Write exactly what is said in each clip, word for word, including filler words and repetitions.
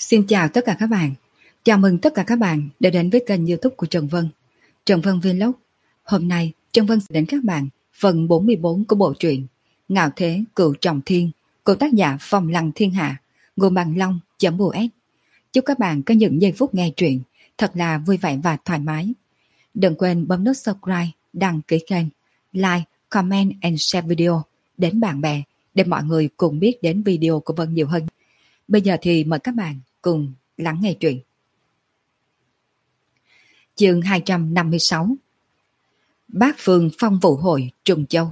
Xin chào tất cả các bạn. Chào mừng tất cả các bạn đã đến với kênh YouTube của Trần Vân. Trần Vân Vlog. Hôm nay Trần Vân sẽ đến các bạn phần bốn mươi bốn của bộ truyện Ngạo Thế Cựu Trọng Thiên của tác giả Phong Lăng Thiên Hạ, gồm bằng long.us. Chúc các bạn có những giây phút nghe truyện thật là vui vẻ và thoải mái. Đừng quên bấm nút subscribe, đăng ký kênh, like, comment and share video đến bạn bè để mọi người cùng biết đến video của Vân nhiều hơn. Bây giờ thì mời các bạn cùng lắng nghe truyện. Chương hai trăm năm mươi sáu. Bát Phương Phong Vũ Hội Trùng Châu.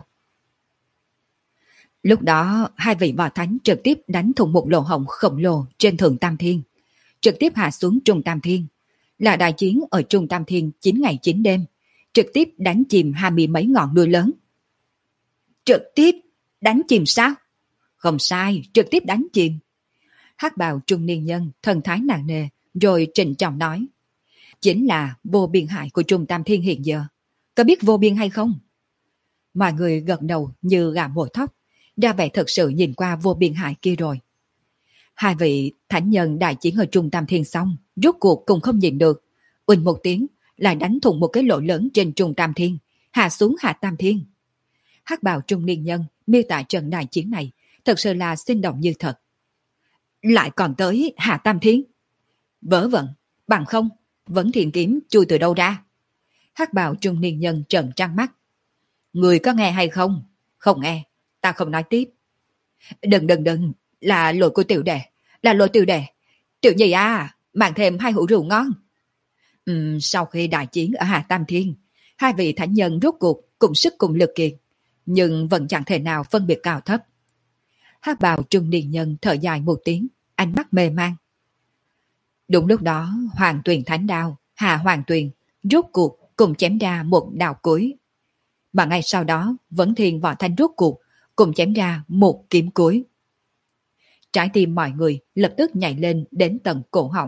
Lúc đó hai vị võ thánh trực tiếp đánh thủng một lỗ hổng khổng lồ trên Thượng Tam Thiên, trực tiếp hạ xuống Trung Tam Thiên, là đại chiến ở Trung Tam Thiên chín ngày chín đêm, trực tiếp đánh chìm hai mươi mấy ngọn núi lớn. Trực tiếp đánh chìm sao? Không sai, trực tiếp đánh chìm. Hắc bào trung niên nhân thần thái nặng nề rồi trịnh trọng nói: chính là vô biên hại của Trung Tam Thiên hiện giờ. Có biết vô biên hay không? Mọi người gật đầu như gà mổ thóc, ra vẻ thật sự nhìn qua vô biên hại kia rồi. Hai vị thánh nhân đại chiến ở Trung Tam Thiên xong, rốt cuộc cũng không nhìn được, uỳnh một tiếng lại đánh thủng một cái lỗ lớn trên Trung Tam Thiên, hạ xuống Hạ Tam Thiên. Hắc bào trung niên nhân miêu tả trận đại chiến này thật sự là sinh động như thật. Lại còn tới Hạ Tam Thiên. Vớ vẩn, bằng không, Vấn Thiên Kiếm chui từ đâu ra? Hắc bào trung niên nhân trợn trắng mắt. Người có nghe hay không? Không nghe, ta không nói tiếp. Đừng đừng đừng, là lỗi của tiểu đệ, là lỗi tiểu đệ. Tiểu nhị à, mang thêm hai hũ rượu ngon. Uhm, sau khi đại chiến ở Hạ Tam Thiên, hai vị thánh nhân rốt cuộc cùng sức cùng lực kiệt, nhưng vẫn chẳng thể nào phân biệt cao thấp. Hắc bào trung niên nhân thở dài một tiếng, ánh mắt mê man. Đúng lúc đó, Hoàng Tuyền thánh đao, Hạ Hoàng Tuyền rốt cuộc cùng chém ra một đao cuối. Mà ngay sau đó, Vấn Thiên võ thánh rốt cuộc cùng chém ra một kiếm cuối. Trái tim mọi người lập tức nhảy lên đến tận cổ họng.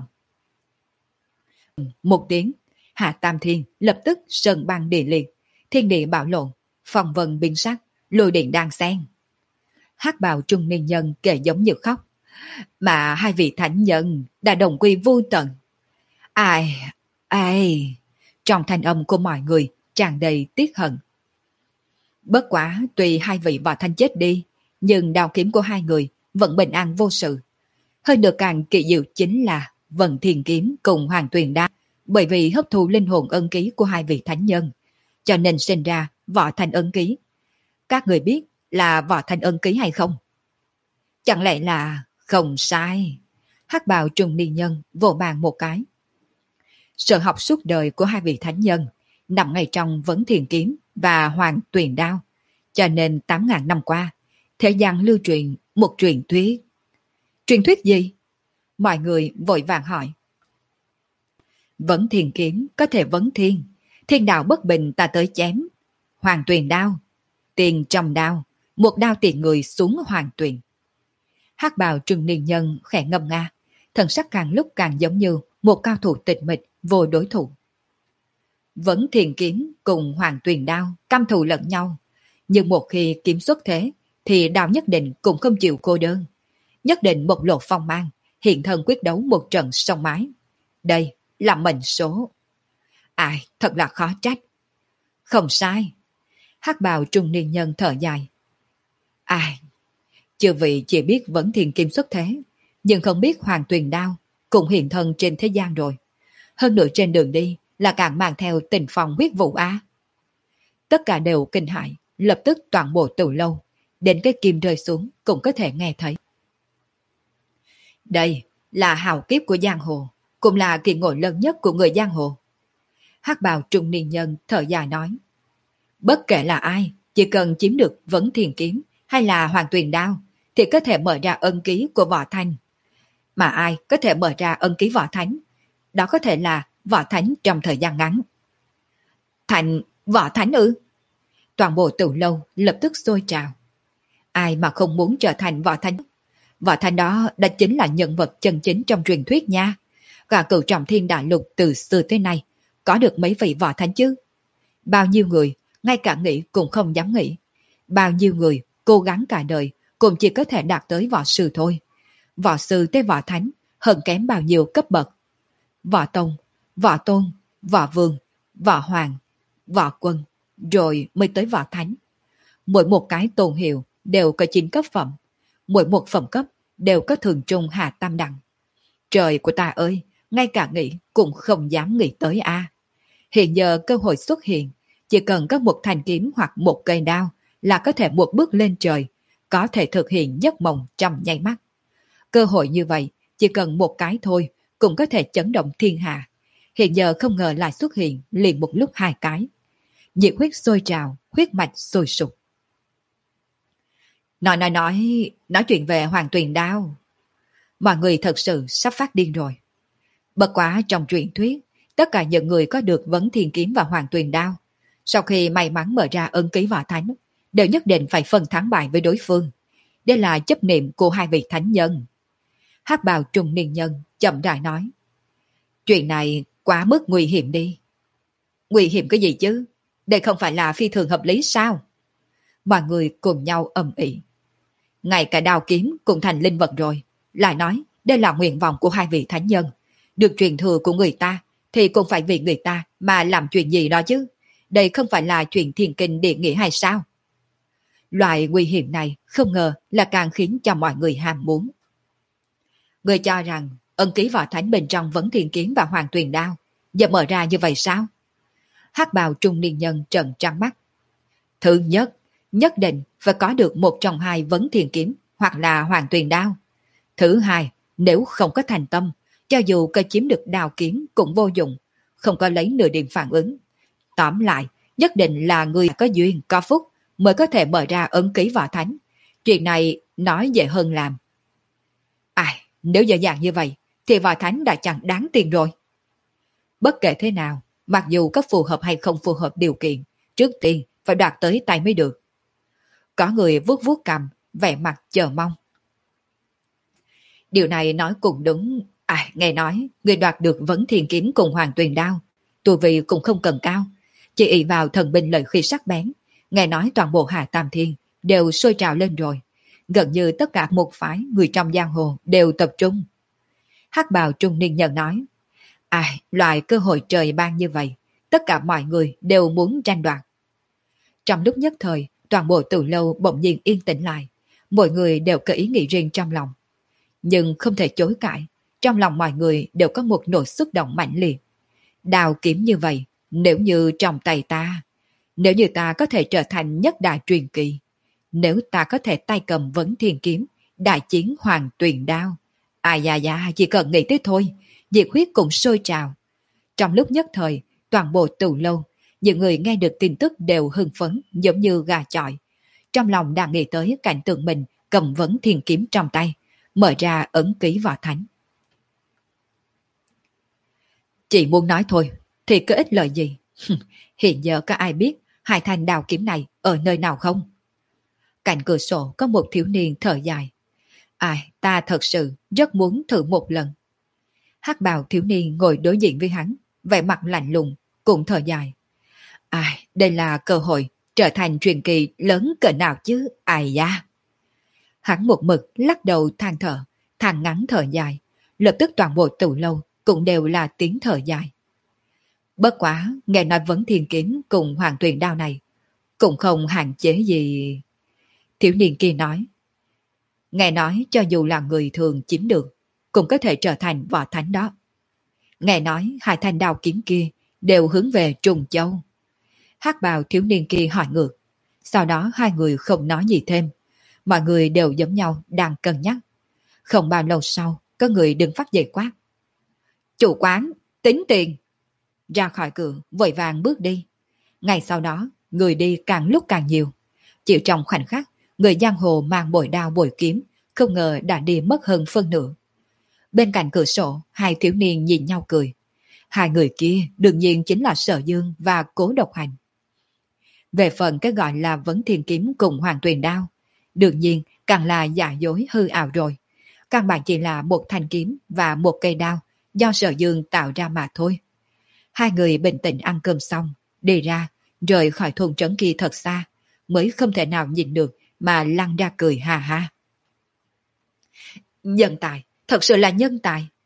Một tiếng, Hạ Tam Thiên lập tức sơn băng địa liệt, thiên địa bạo lộn, phong vân biến sắc, lôi điện đang xen. Hắc bào trung niên nhân kể giống như khóc. Mà hai vị thánh nhân đã đồng quy vô tận. Ai, ai, trong thanh âm của mọi người tràn đầy tiếc hận. Bất quá tuy hai vị võ thánh chết đi, nhưng đao kiếm của hai người vẫn bình an vô sự. Hơn được càng kỳ diệu chính là Vận Thiên Kiếm cùng Hoàng Tuyền Đao, bởi vì hấp thu linh hồn ân ký của hai vị thánh nhân, cho nên sinh ra võ thanh ân ký. Các người biết là võ thanh ân ký hay không? Chẳng lẽ là... Không sai. Hắc bào trung niên nhân vỗ bàn một cái. Sở học suốt đời của hai vị thánh nhân nằm ngay trong Vấn Thiên Kiếm và Hoàng Tuyền Đao, cho nên tám ngàn năm qua thế gian lưu truyền một truyền thuyết. Truyền thuyết gì? Mọi người vội vàng hỏi. Vấn Thiên Kiếm có thể vấn thiên, thiên đạo bất bình ta tới chém. Hoàng Tuyền Đao, tiền trong đao, một đao tiền người xuống Hoàng Tuyền. Hắc bào trung niên nhân khẽ ngâm nga, thần sắc càng lúc càng giống như một cao thủ tịch mịch vô đối thủ. Vấn Thiên Kiếm cùng Hoàng Tuyền Đao căm thù lẫn nhau, nhưng một khi kiếm xuất thế thì đao nhất định cũng không chịu cô đơn, nhất định bộc lộ phong mang, hiện thân quyết đấu một trận sông mái. Đây là mệnh số. Ai, thật là khó trách. Không sai. Hắc bào trung niên nhân thở dài. Ai, chư vị chỉ biết Vấn Thiên Kiếm xuất thế, nhưng không biết Hoàng Tuyền Đao cũng hiện thân trên thế gian rồi. Hơn nữa trên đường đi là càng mang theo tình phòng huyết vụ á. Tất cả đều kinh hãi, lập tức toàn bộ từ lâu, đến cái kim rơi xuống cũng có thể nghe thấy. Đây là hào kiếp của giang hồ, cũng là kỳ ngộ lớn nhất của người giang hồ. Hắc bào trung niên nhân thở dài nói. Bất kể là ai, chỉ cần chiếm được Vấn Thiên Kiếm hay là Hoàng Tuyền Đao thì có thể mở ra ân ký của võ thánh. Mà ai có thể mở ra ân ký võ thánh, đó có thể là võ thánh trong thời gian ngắn. Thành võ thánh ư? Toàn bộ từ lâu lập tức sôi trào. Ai mà không muốn trở thành võ thánh? Võ thánh đó đã chính là nhân vật chân chính trong truyền thuyết nha. Cả cửu trọng thiên đại lục từ xưa tới nay có được mấy vị võ thánh chứ? Bao nhiêu người ngay cả nghĩ cũng không dám nghĩ. Bao nhiêu người cố gắng cả đời cũng chỉ có thể đạt tới võ sư thôi. Võ sư tới võ thánh hơn kém bao nhiêu cấp bậc. Võ tông, võ tôn, võ vương, võ hoàng, võ quân, rồi mới tới võ thánh. Mỗi một cái tôn hiệu đều có chín cấp phẩm, mỗi một phẩm cấp đều có thường trung hạ tam đẳng. Trời của ta ơi, ngay cả nghĩ cũng không dám nghĩ tới a. Hiện giờ cơ hội xuất hiện, chỉ cần có một thanh kiếm hoặc một cây đao là có thể một bước lên trời, có thể thực hiện giấc mộng trong nháy mắt. Cơ hội như vậy, chỉ cần một cái thôi, cũng có thể chấn động thiên hạ. Hiện giờ không ngờ lại xuất hiện liền một lúc hai cái. Nhiệt huyết sôi trào, huyết mạch sôi sục. Nói nói nói, nói chuyện về Hoàng Tuyền Đao. Mọi người thật sự sắp phát điên rồi. Bất quá trong truyền thuyết, tất cả những người có được Vấn Thiên Kiếm và Hoàng Tuyền Đao, sau khi may mắn mở ra ân ký võ thánh, đều nhất định phải phân thắng bại với đối phương. Đây là chấp niệm của hai vị thánh nhân. Hắc bào trung niên nhân chậm rãi nói. Chuyện này quá mức nguy hiểm đi. Nguy hiểm cái gì chứ? Đây không phải là phi thường hợp lý sao? Mọi người cùng nhau ầm ĩ. Ngay cả đao kiếm cũng thành linh vật rồi. Lại nói đây là nguyện vọng của hai vị thánh nhân. Được truyền thừa của người ta thì cũng phải vì người ta mà làm chuyện gì đó chứ. Đây không phải là chuyện thiên kinh địa nghĩa hay sao? Loại nguy hiểm này không ngờ là càng khiến cho mọi người ham muốn. Người cho rằng ân ký võ thánh bên trong Vấn Thiên Kiếm và Hoàng Tuyền Đao giờ mở ra như vậy sao? Hắc bào trung niên nhân trợn trắng mắt. Thứ nhất, nhất định phải có được một trong hai Vấn Thiên Kiếm hoặc là Hoàng Tuyền Đao. Thứ hai, nếu không có thành tâm, cho dù có chiếm được đao kiếm cũng vô dụng, không có lấy nửa điểm phản ứng. Tóm lại, nhất định là người có duyên, có phúc mới có thể mở ra ấn ký võ thánh. Chuyện này nói dễ hơn làm. Ai, nếu dễ dàng như vậy, thì võ thánh đã chẳng đáng tiền rồi. Bất kể thế nào, mặc dù có phù hợp hay không phù hợp điều kiện, trước tiên phải đoạt tới tay mới được. Có người vuốt vuốt cằm, vẻ mặt chờ mong. Điều này nói cũng đúng. À, nghe nói, người đoạt được Vấn Thiên Kiếm cùng Hoàng Tuyền Đao, tu vi cũng không cần cao, chỉ ỷ vào thần binh lợi khí sắc bén. Nghe nói toàn bộ Hạ Tam Thiên đều sôi trào lên rồi. Gần như tất cả một phái người trong giang hồ đều tập trung. Hắc bào trung niên nhân nói, ai, à, loại cơ hội trời ban như vậy, tất cả mọi người đều muốn tranh đoạt. Trong lúc nhất thời, toàn bộ từ lâu bỗng nhiên yên tĩnh lại, mọi người đều có ý nghĩ riêng trong lòng. Nhưng không thể chối cãi, trong lòng mọi người đều có một nỗi xúc động mạnh liệt. Đào kiếm như vậy, nếu như trong tay ta, nếu như ta có thể trở thành nhất đại truyền kỳ, nếu ta có thể tay cầm Vấn Thiên Kiếm, đại chiến Hoàng Tuyền Đao, ai da da, chỉ cần nghĩ tới thôi, nhiệt huyết cũng sôi trào. Trong lúc nhất thời, toàn bộ từ lâu, những người nghe được tin tức đều hưng phấn giống như gà chọi. Trong lòng đang nghĩ tới cảnh tượng mình cầm Vấn Thiên Kiếm trong tay, mở ra ấn ký võ thánh. Chỉ muốn nói thôi, thì có ích lợi gì? Hiện giờ có ai biết hai thanh đào kiếm này ở nơi nào không? Cạnh cửa sổ có một thiếu niên thở dài. Ai, ta thật sự rất muốn thử một lần. Hắc bào thiếu niên ngồi đối diện với hắn, vẻ mặt lạnh lùng, cũng thở dài. Ai, đây là cơ hội trở thành truyền kỳ lớn cỡ nào chứ, ai da. Hắn một mực lắc đầu than thở, than ngắn thở dài, lập tức toàn bộ từ lâu cũng đều là tiếng thở dài. Bất quá, nghe nói Vấn Thiên Kiếm cùng Hoàng Tuyền Đao này, cũng không hạn chế gì. Thiếu niên kia nói, nghe nói cho dù là người thường chiếm được, cũng có thể trở thành võ thánh đó. Nghe nói hai thanh đao kiếm kia đều hướng về Trùng Châu. Hắc bào thiếu niên kia hỏi ngược, sau đó hai người không nói gì thêm. Mọi người đều giống nhau đang cân nhắc. Không bao lâu sau, có người đứng phát dậy quát. Chủ quán, tính tiền. Ra khỏi cửa, vội vàng bước đi. Ngày sau đó, người đi càng lúc càng nhiều. Chịu trong khoảnh khắc, người giang hồ mang bội đao bội kiếm, không ngờ đã đi mất hơn phân nửa. Bên cạnh cửa sổ, hai thiếu niên nhìn nhau cười. Hai người kia đương nhiên chính là Sở Dương và Cố Độc Hành. Về phần cái gọi là Vấn Thiên Kiếm cùng Hoàng Tuyền Đao, đương nhiên càng là giả dối hư ảo rồi. Căn bản chỉ là một thanh kiếm và một cây đao do Sở Dương tạo ra mà thôi. Hai người bình tĩnh ăn cơm xong, đi ra, rời khỏi thôn trấn kia thật xa, mới không thể nào nhìn được mà lăn ra cười ha ha. Nhân tài, thật sự là nhân tài.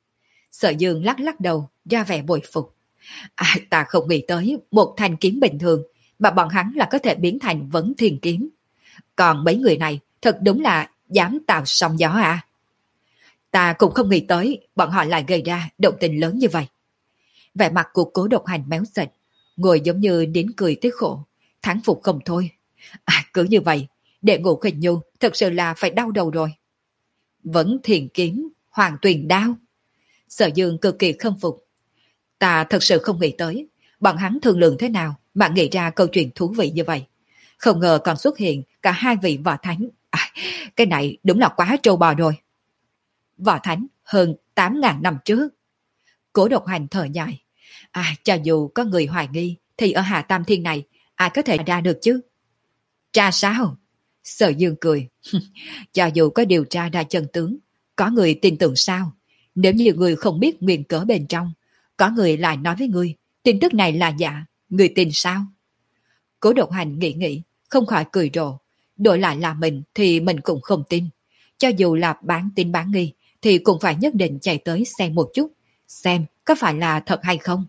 Sở Dương lắc lắc đầu, ra vẻ bội phục. À, ta không nghĩ tới một thanh kiếm bình thường mà bọn hắn là có thể biến thành vấn thiên kiếm. Còn mấy người này thật đúng là dám tạo sóng gió à. Ta cũng không nghĩ tới bọn họ lại gây ra động tình lớn như vậy. Vẻ mặt của Cố Độc Hành méo sệt, ngồi giống như nín cười tiếc khổ, thán phục không thôi. À, cứ như vậy, đệ ngũ Khinh Nhu thật sự là phải đau đầu rồi. Vẫn thiền kiếm, hoàng tuyền đao. Sở Dương cực kỳ khâm phục. Ta thật sự không nghĩ tới, bọn hắn thương lượng thế nào mà nghĩ ra câu chuyện thú vị như vậy. Không ngờ còn xuất hiện cả hai vị võ thánh. À, cái này đúng là quá trâu bò rồi. Võ thánh hơn tám ngàn năm trước. Cố Độc Hành thở dài. À, cho dù có người hoài nghi, thì ở Hạ Tam Thiên này, ai có thể ra được chứ? Tra sao? Sở Dương cười. Cho dù có điều tra ra chân tướng, có người tin tưởng sao? Nếu như người không biết nguyên cớ bên trong, có người lại nói với người, tin tức này là giả, người tin sao? Cố Độc Hành nghĩ nghĩ, không khỏi cười rộ. Đổi lại là mình thì mình cũng không tin. Cho dù là bán tin bán nghi, thì cũng phải nhất định chạy tới xem một chút, xem có phải là thật hay không.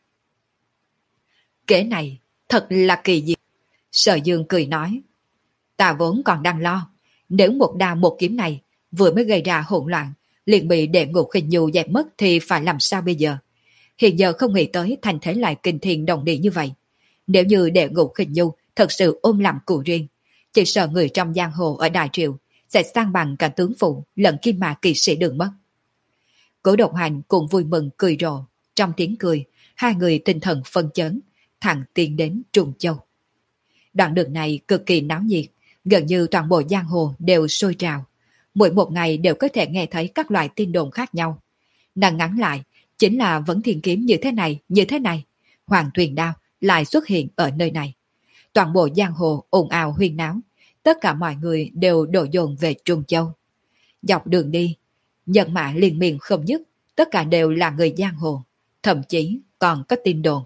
Kế này thật là kỳ dị. Sở Dương cười nói. Ta vốn còn đang lo, nếu một đao một kiếm này vừa mới gây ra hỗn loạn, liền bị đệ ngũ Khinh Nhu dẹp mất thì phải làm sao bây giờ? Hiện giờ không nghĩ tới thành thế lại kinh thiên động địa như vậy. Nếu như đệ ngũ Khinh Nhu thật sự ôm làm cụ riêng, chỉ sợ người trong giang hồ ở Đại Triệu sẽ sang bằng cả tướng phụ lẫn kim mã kỳ sĩ đường mất. Cố Độc Hành cũng vui mừng cười rộ. Trong tiếng cười, hai người tinh thần phân chấn, thẳng tiến đến Trung Châu. Đoạn đường này cực kỳ náo nhiệt, gần như toàn bộ giang hồ đều sôi trào. Mỗi một ngày đều có thể nghe thấy các loại tin đồn khác nhau. Nàng ngắn lại, chính là vấn thiên kiếm như thế này, như thế này. Hoàng tuyền đao lại xuất hiện ở nơi này. Toàn bộ giang hồ ồn ào huyên náo, tất cả mọi người đều đổ dồn về Trung Châu. Dọc đường đi, nhân mã liên miên không dứt, tất cả đều là người giang hồ, thậm chí còn có tin đồn.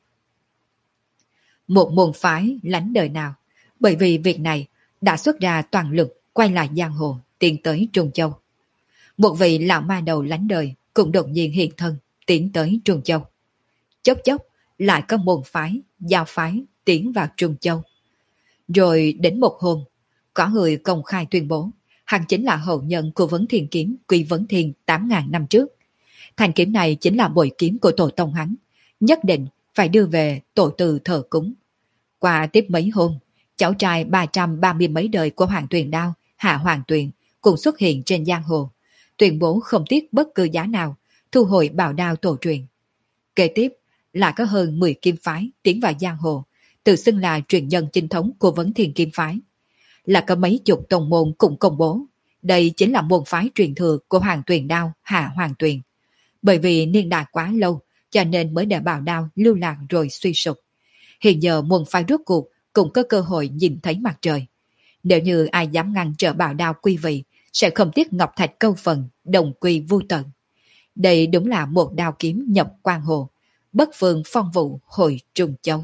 Một môn phái lánh đời nào, bởi vì việc này đã xuất ra toàn lực quay lại giang hồ, tiến tới Trung Châu. Một vị lão ma đầu lánh đời cũng đột nhiên hiện thân, tiến tới Trung Châu. Chốc chốc lại có môn phái, giao phái tiến vào Trung Châu. Rồi đến một hôm, có người công khai tuyên bố hắn chính là hậu nhân của Vấn Thiên Kiếm Quy Vấn Thiên tám ngàn năm trước. Thanh kiếm này chính là bội kiếm của tổ tông hắn, nhất định phải đưa về tổ từ thờ cúng. Qua tiếp mấy hôm, cháu trai ba trăm ba mươi mấy đời của Hoàng Tuyền Đao, Hạ Hoàng Tuyền, cũng xuất hiện trên giang hồ, tuyên bố không tiếc bất cứ giá nào, thu hồi bảo đao tổ truyền. Kế tiếp, lại có hơn mười kim phái tiến vào giang hồ, tự xưng là truyền nhân chính thống của Vấn Thiên Kim Phái. Là có mấy chục tông môn cũng công bố, đây chính là môn phái truyền thừa của Hoàng Tuyền Đao, Hạ Hoàng Tuyền. Bởi vì niên đại quá lâu, cho nên mới để bảo đao lưu lạc rồi suy sụp. Hiện giờ môn phái rốt cuộc cũng có cơ hội nhìn thấy mặt trời. Nếu như ai dám ngăn trở bảo đao quy vị, sẽ không tiếc ngọc thạch câu phần, đồng quy vu tận. Đây đúng là một đao kiếm nhập quan hồ, bất phương phong vụ hồi Trung Châu.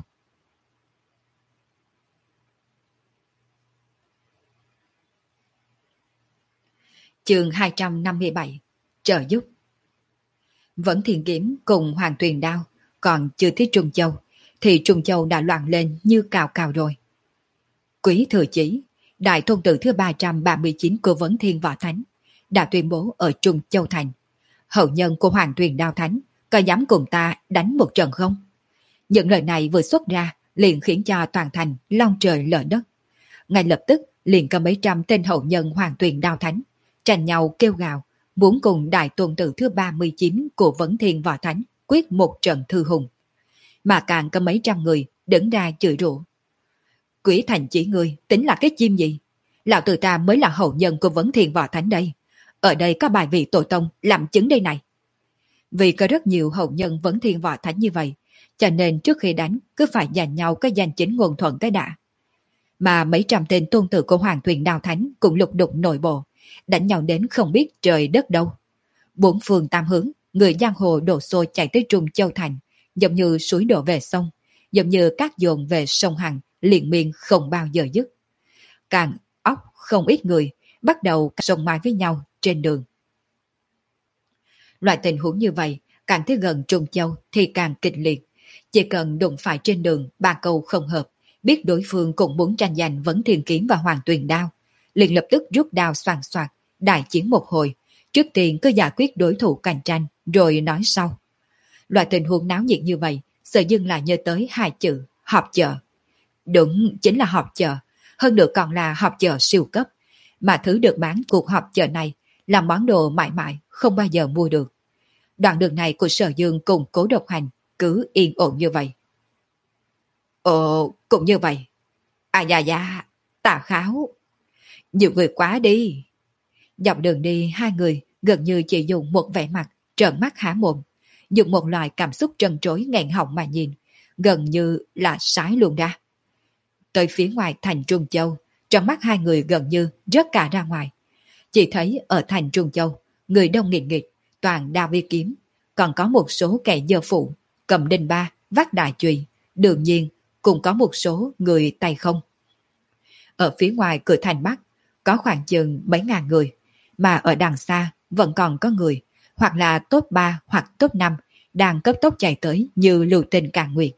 Chương hai trăm năm mươi bảy. Trợ giúp. Vẫn Thiên Kiếm cùng Hoàng Tuyền Đao còn chưa tới Trung Châu, thì Trung Châu đã loạn lên như cào cào rồi. Quý Thừa Chí, đại thôn tử thứ ba trăm ba mươi chín của Vấn Thiên Võ Thánh, đã tuyên bố ở Trung Châu Thành. Hậu nhân của Hoàng Tuyền Đao Thánh có dám cùng ta đánh một trận không? Những lời này vừa xuất ra liền khiến cho toàn thành long trời lở đất. Ngay lập tức liền có mấy trăm tên hậu nhân Hoàng Tuyền Đao Thánh tranh nhau kêu gào, muốn cùng đại tôn tử thứ ba mươi chín của Vấn Thiên Võ Thánh quyết một trận thư hùng. Mà càng có mấy trăm người đứng ra chửi rủa. Quỷ thành chỉ ngươi tính là cái chim gì? Lão tử ta mới là hậu nhân của Vấn Thiên Võ Thánh đây. Ở đây có bài vị tổ tông làm chứng đây này. Vì có rất nhiều hậu nhân Vấn Thiên Võ Thánh như vậy, cho nên trước khi đánh cứ phải giành nhau cái danh chính ngôn thuận cái đã. Mà mấy trăm tên tôn tử của Hoàng Tuyền Đao Thánh cũng lục đục nội bộ, đánh nhau đến không biết trời đất đâu. Bốn phương tam hướng, người giang hồ đổ xô chạy tới Trung Châu Thành, giống như suối đổ về sông, giống như cát dồn về sông Hằng, liền miên không bao giờ dứt. Càng óc không ít người bắt đầu sông mai với nhau trên đường. Loại tình huống như vậy, càng tới gần Trung Châu thì càng kịch liệt. Chỉ cần đụng phải trên đường ba câu không hợp, biết đối phương cũng muốn tranh giành Vấn Thiên Kiếm và Hoàng Tuyền Đao, liền lập tức rút đao xoàn xoạc, đại chiến một hồi. Trước tiên cứ giải quyết đối thủ cạnh tranh, rồi nói sau. Loại tình huống náo nhiệt như vậy, Sở Dương lại nhớ tới hai chữ họp chợ. Đúng, chính là họp chợ, hơn nữa còn là họp chợ siêu cấp. Mà thứ được bán cuộc họp chợ này là món đồ mãi mãi không bao giờ mua được. Đoạn đường này của Sở Dương cùng Cố Độc Hành cứ yên ổn như vậy. Ồ, cũng như vậy. À dạ dạ, Tà Kháo. Nhiều người quá đi. Dọc đường đi hai người gần như chỉ dùng một vẻ mặt trợn mắt há mồm, dùng một loại cảm xúc trần trối nghẹn họng mà nhìn, gần như là sái luôn ra. Tới phía ngoài thành Trung Châu, trong mắt hai người gần như rớt cả ra ngoài. Chỉ thấy ở thành Trung Châu, người đông nghịt nghịt, toàn đao vi kiếm, còn có một số kẻ dơ phụ, cầm đinh ba, vác đại chùy, đương nhiên cũng có một số người tay không. Ở phía ngoài cửa thành Bắc, có khoảng chừng mấy ngàn người, mà ở đằng xa vẫn còn có người, hoặc là top ba hoặc top năm, đang cấp tốc chạy tới như lưu tình càn nguyệt.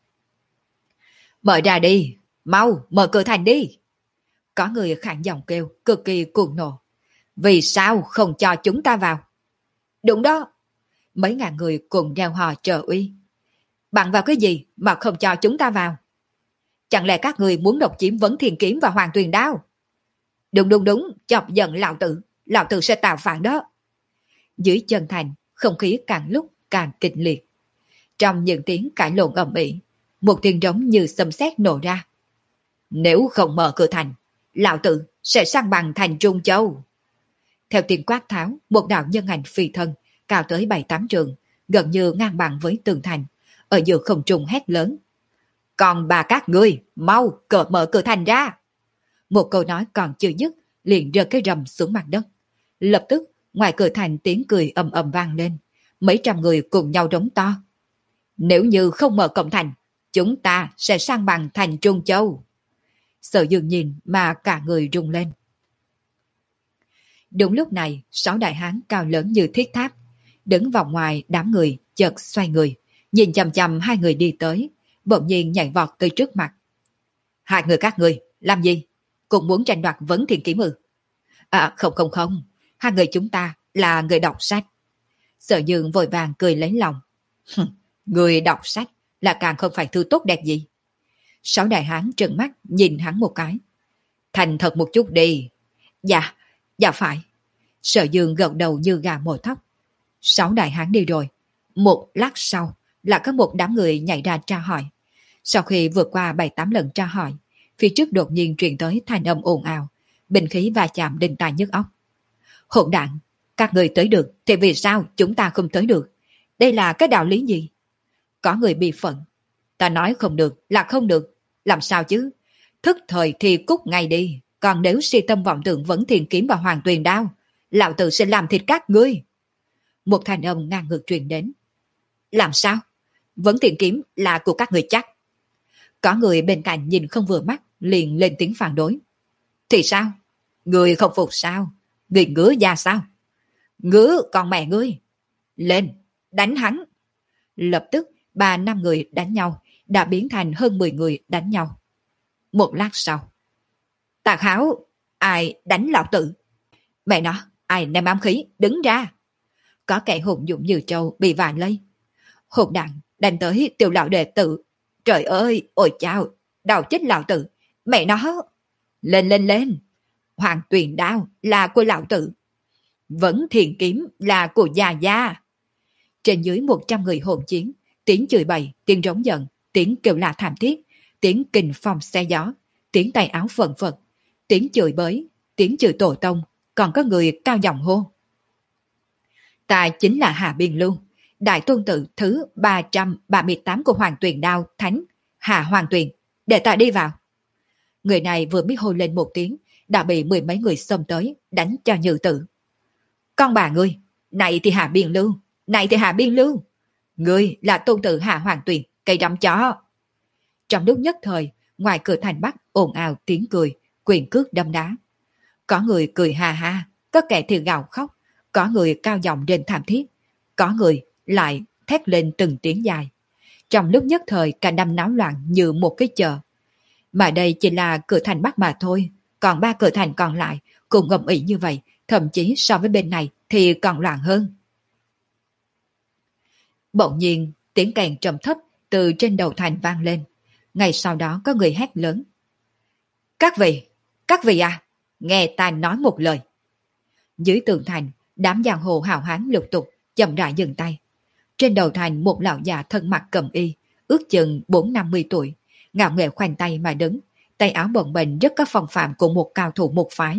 Mở ra đi, mau, mở cửa thành đi. Có người khản giọng kêu, cực kỳ cuồng nộ. Vì sao không cho chúng ta vào? Đúng đó. Mấy ngàn người cùng reo hò trợ uy. Bạn vào cái gì mà không cho chúng ta vào? Chẳng lẽ các người muốn độc chiếm Vấn Thiên Kiếm và Hoàng Tuyền Đao? Đúng đúng đúng, chọc giận lão tử, lão tử sẽ tạo phản đó. Dưới chân thành, không khí càng lúc càng kịch liệt. Trong những tiếng cãi lộn ầm ĩ, một tiếng trống như sấm sét nổ ra. Nếu không mở cửa thành, lão tử sẽ sang bằng thành Trung Châu. Theo tiếng quát tháo, một đạo nhân ảnh phi thân, cao tới bảy tám trường, gần như ngang bằng với tường thành, ở giữa không trung hét lớn. Còn bà các ngươi, mau cởi mở cửa thành ra. Một câu nói còn chưa dứt, liền rơi cái rầm xuống mặt đất. Lập tức, ngoài cửa thành tiếng cười ầm ầm vang lên, mấy trăm người cùng nhau rống to. Nếu như không mở cổng thành, chúng ta sẽ sang bằng thành Trung Châu. Sở Dương nhìn mà cả người rung lên. Đúng lúc này, sáu đại hán cao lớn như thiết tháp, đứng vòng ngoài đám người, chợt xoay người, nhìn chằm chằm hai người đi tới, bỗng nhiên nhảy vọt tới trước mặt. Hai người các người, làm gì? Cũng muốn tranh đoạt Vấn Thiên Kiếm ư? À không không không, hai người chúng ta là người đọc sách. Sở Dương vội vàng cười lấy lòng. Người đọc sách là càng không phải thứ tốt đẹp gì. Sáu đại hán trợn mắt nhìn hắn một cái. Thành thật một chút đi. Dạ, dạ phải. Sở Dương gật đầu như gà mổ thóc. Sáu đại hán đi rồi. Một lát sau là có một đám người nhảy ra tra hỏi. Sau khi vượt qua bảy tám lần tra hỏi, phía trước đột nhiên truyền tới thanh âm ồn ào, bình khí va chạm đinh tai nhức óc. Hỗn đản, các người tới được thì vì sao chúng ta không tới được? Đây là cái đạo lý gì? Có người bị phẫn. Ta nói không được là không được, làm sao chứ? Thức thời thì cút ngay đi, còn nếu si tâm vọng tưởng Vấn Thiên Kiếm và Hoàng Tuyền Đao, lão tử sẽ làm thịt các ngươi. Một thanh âm ngang ngược truyền đến. Làm sao? Vấn Thiên Kiếm là của các người chắc? Có người bên cạnh nhìn không vừa mắt, liền lên tiếng phản đối. Thì sao? Người không phục sao? Người ngứa da sao? Ngứa con mẹ ngươi. Lên, đánh hắn. Lập tức, ba năm người đánh nhau, đã biến thành hơn mười người đánh nhau. Một lát sau. Tà Kháo, ai đánh lão tử? Mẹ nó, ai ném ám khí, đứng ra. Có kẻ hùng dũng như trâu bị vạ lây. Hồn đạn đánh tới tiểu lão đệ tử. Trời ơi, ôi chao, đau chết lão tử. Mẹ nó, lên lên lên. Hoàng Tuyền Đao là của lão tử. Vấn Thiên Kiếm là của già gia. Trên dưới một trăm người hỗn chiến, tiếng chửi bậy, tiếng rống giận, tiếng kêu la thảm thiết, tiếng kình phong xe gió, tiếng tay áo phận phật, tiếng chửi bới, tiếng chửi tổ tông, còn có người cao giọng hô. Ta chính là Hà Biên Lưu, đại tôn tử thứ ba trăm ba mươi tám của Hoàng Tuyền Đao Thánh, Hà Hoàng Tuyền, để ta đi vào. Người này vừa mới hô lên một tiếng, đã bị mười mấy người xông tới, đánh cho như tử. Con bà ngươi, này thì Hà Biên Lưu, này thì Hà Biên Lưu. Ngươi là tôn tử Hà Hoàng Tuyền, cây rắm chó. Trong lúc nhất thời, ngoài cửa thành Bắc ồn ào tiếng cười, quyền cước đâm đá. Có người cười ha ha, có kẻ thì gào khóc, có người cao giọng rên thảm thiết, có người lại thét lên từng tiếng dài. Trong lúc nhất thời cả đám náo loạn như một cái chợ. Mà đây chỉ là cửa thành Bắc mà thôi, còn ba cửa thành còn lại cùng ngầm ĩ như vậy, thậm chí so với bên này thì còn loạn hơn. Bỗng nhiên, tiếng kèn trầm thấp từ trên đầu thành vang lên. Ngay sau đó có người hét lớn. Các vị, các vị à, nghe ta nói một lời. Dưới tường thành, đám giang hồ hào hán lục tục, chậm rãi dừng tay. Trên đầu thành một lão già thân mặc cẩm y, ước chừng bốn năm mươi tuổi, ngạo nghễ khoanh tay mà đứng, tay áo bồng bềnh rất có phong phạm của một cao thủ một phái.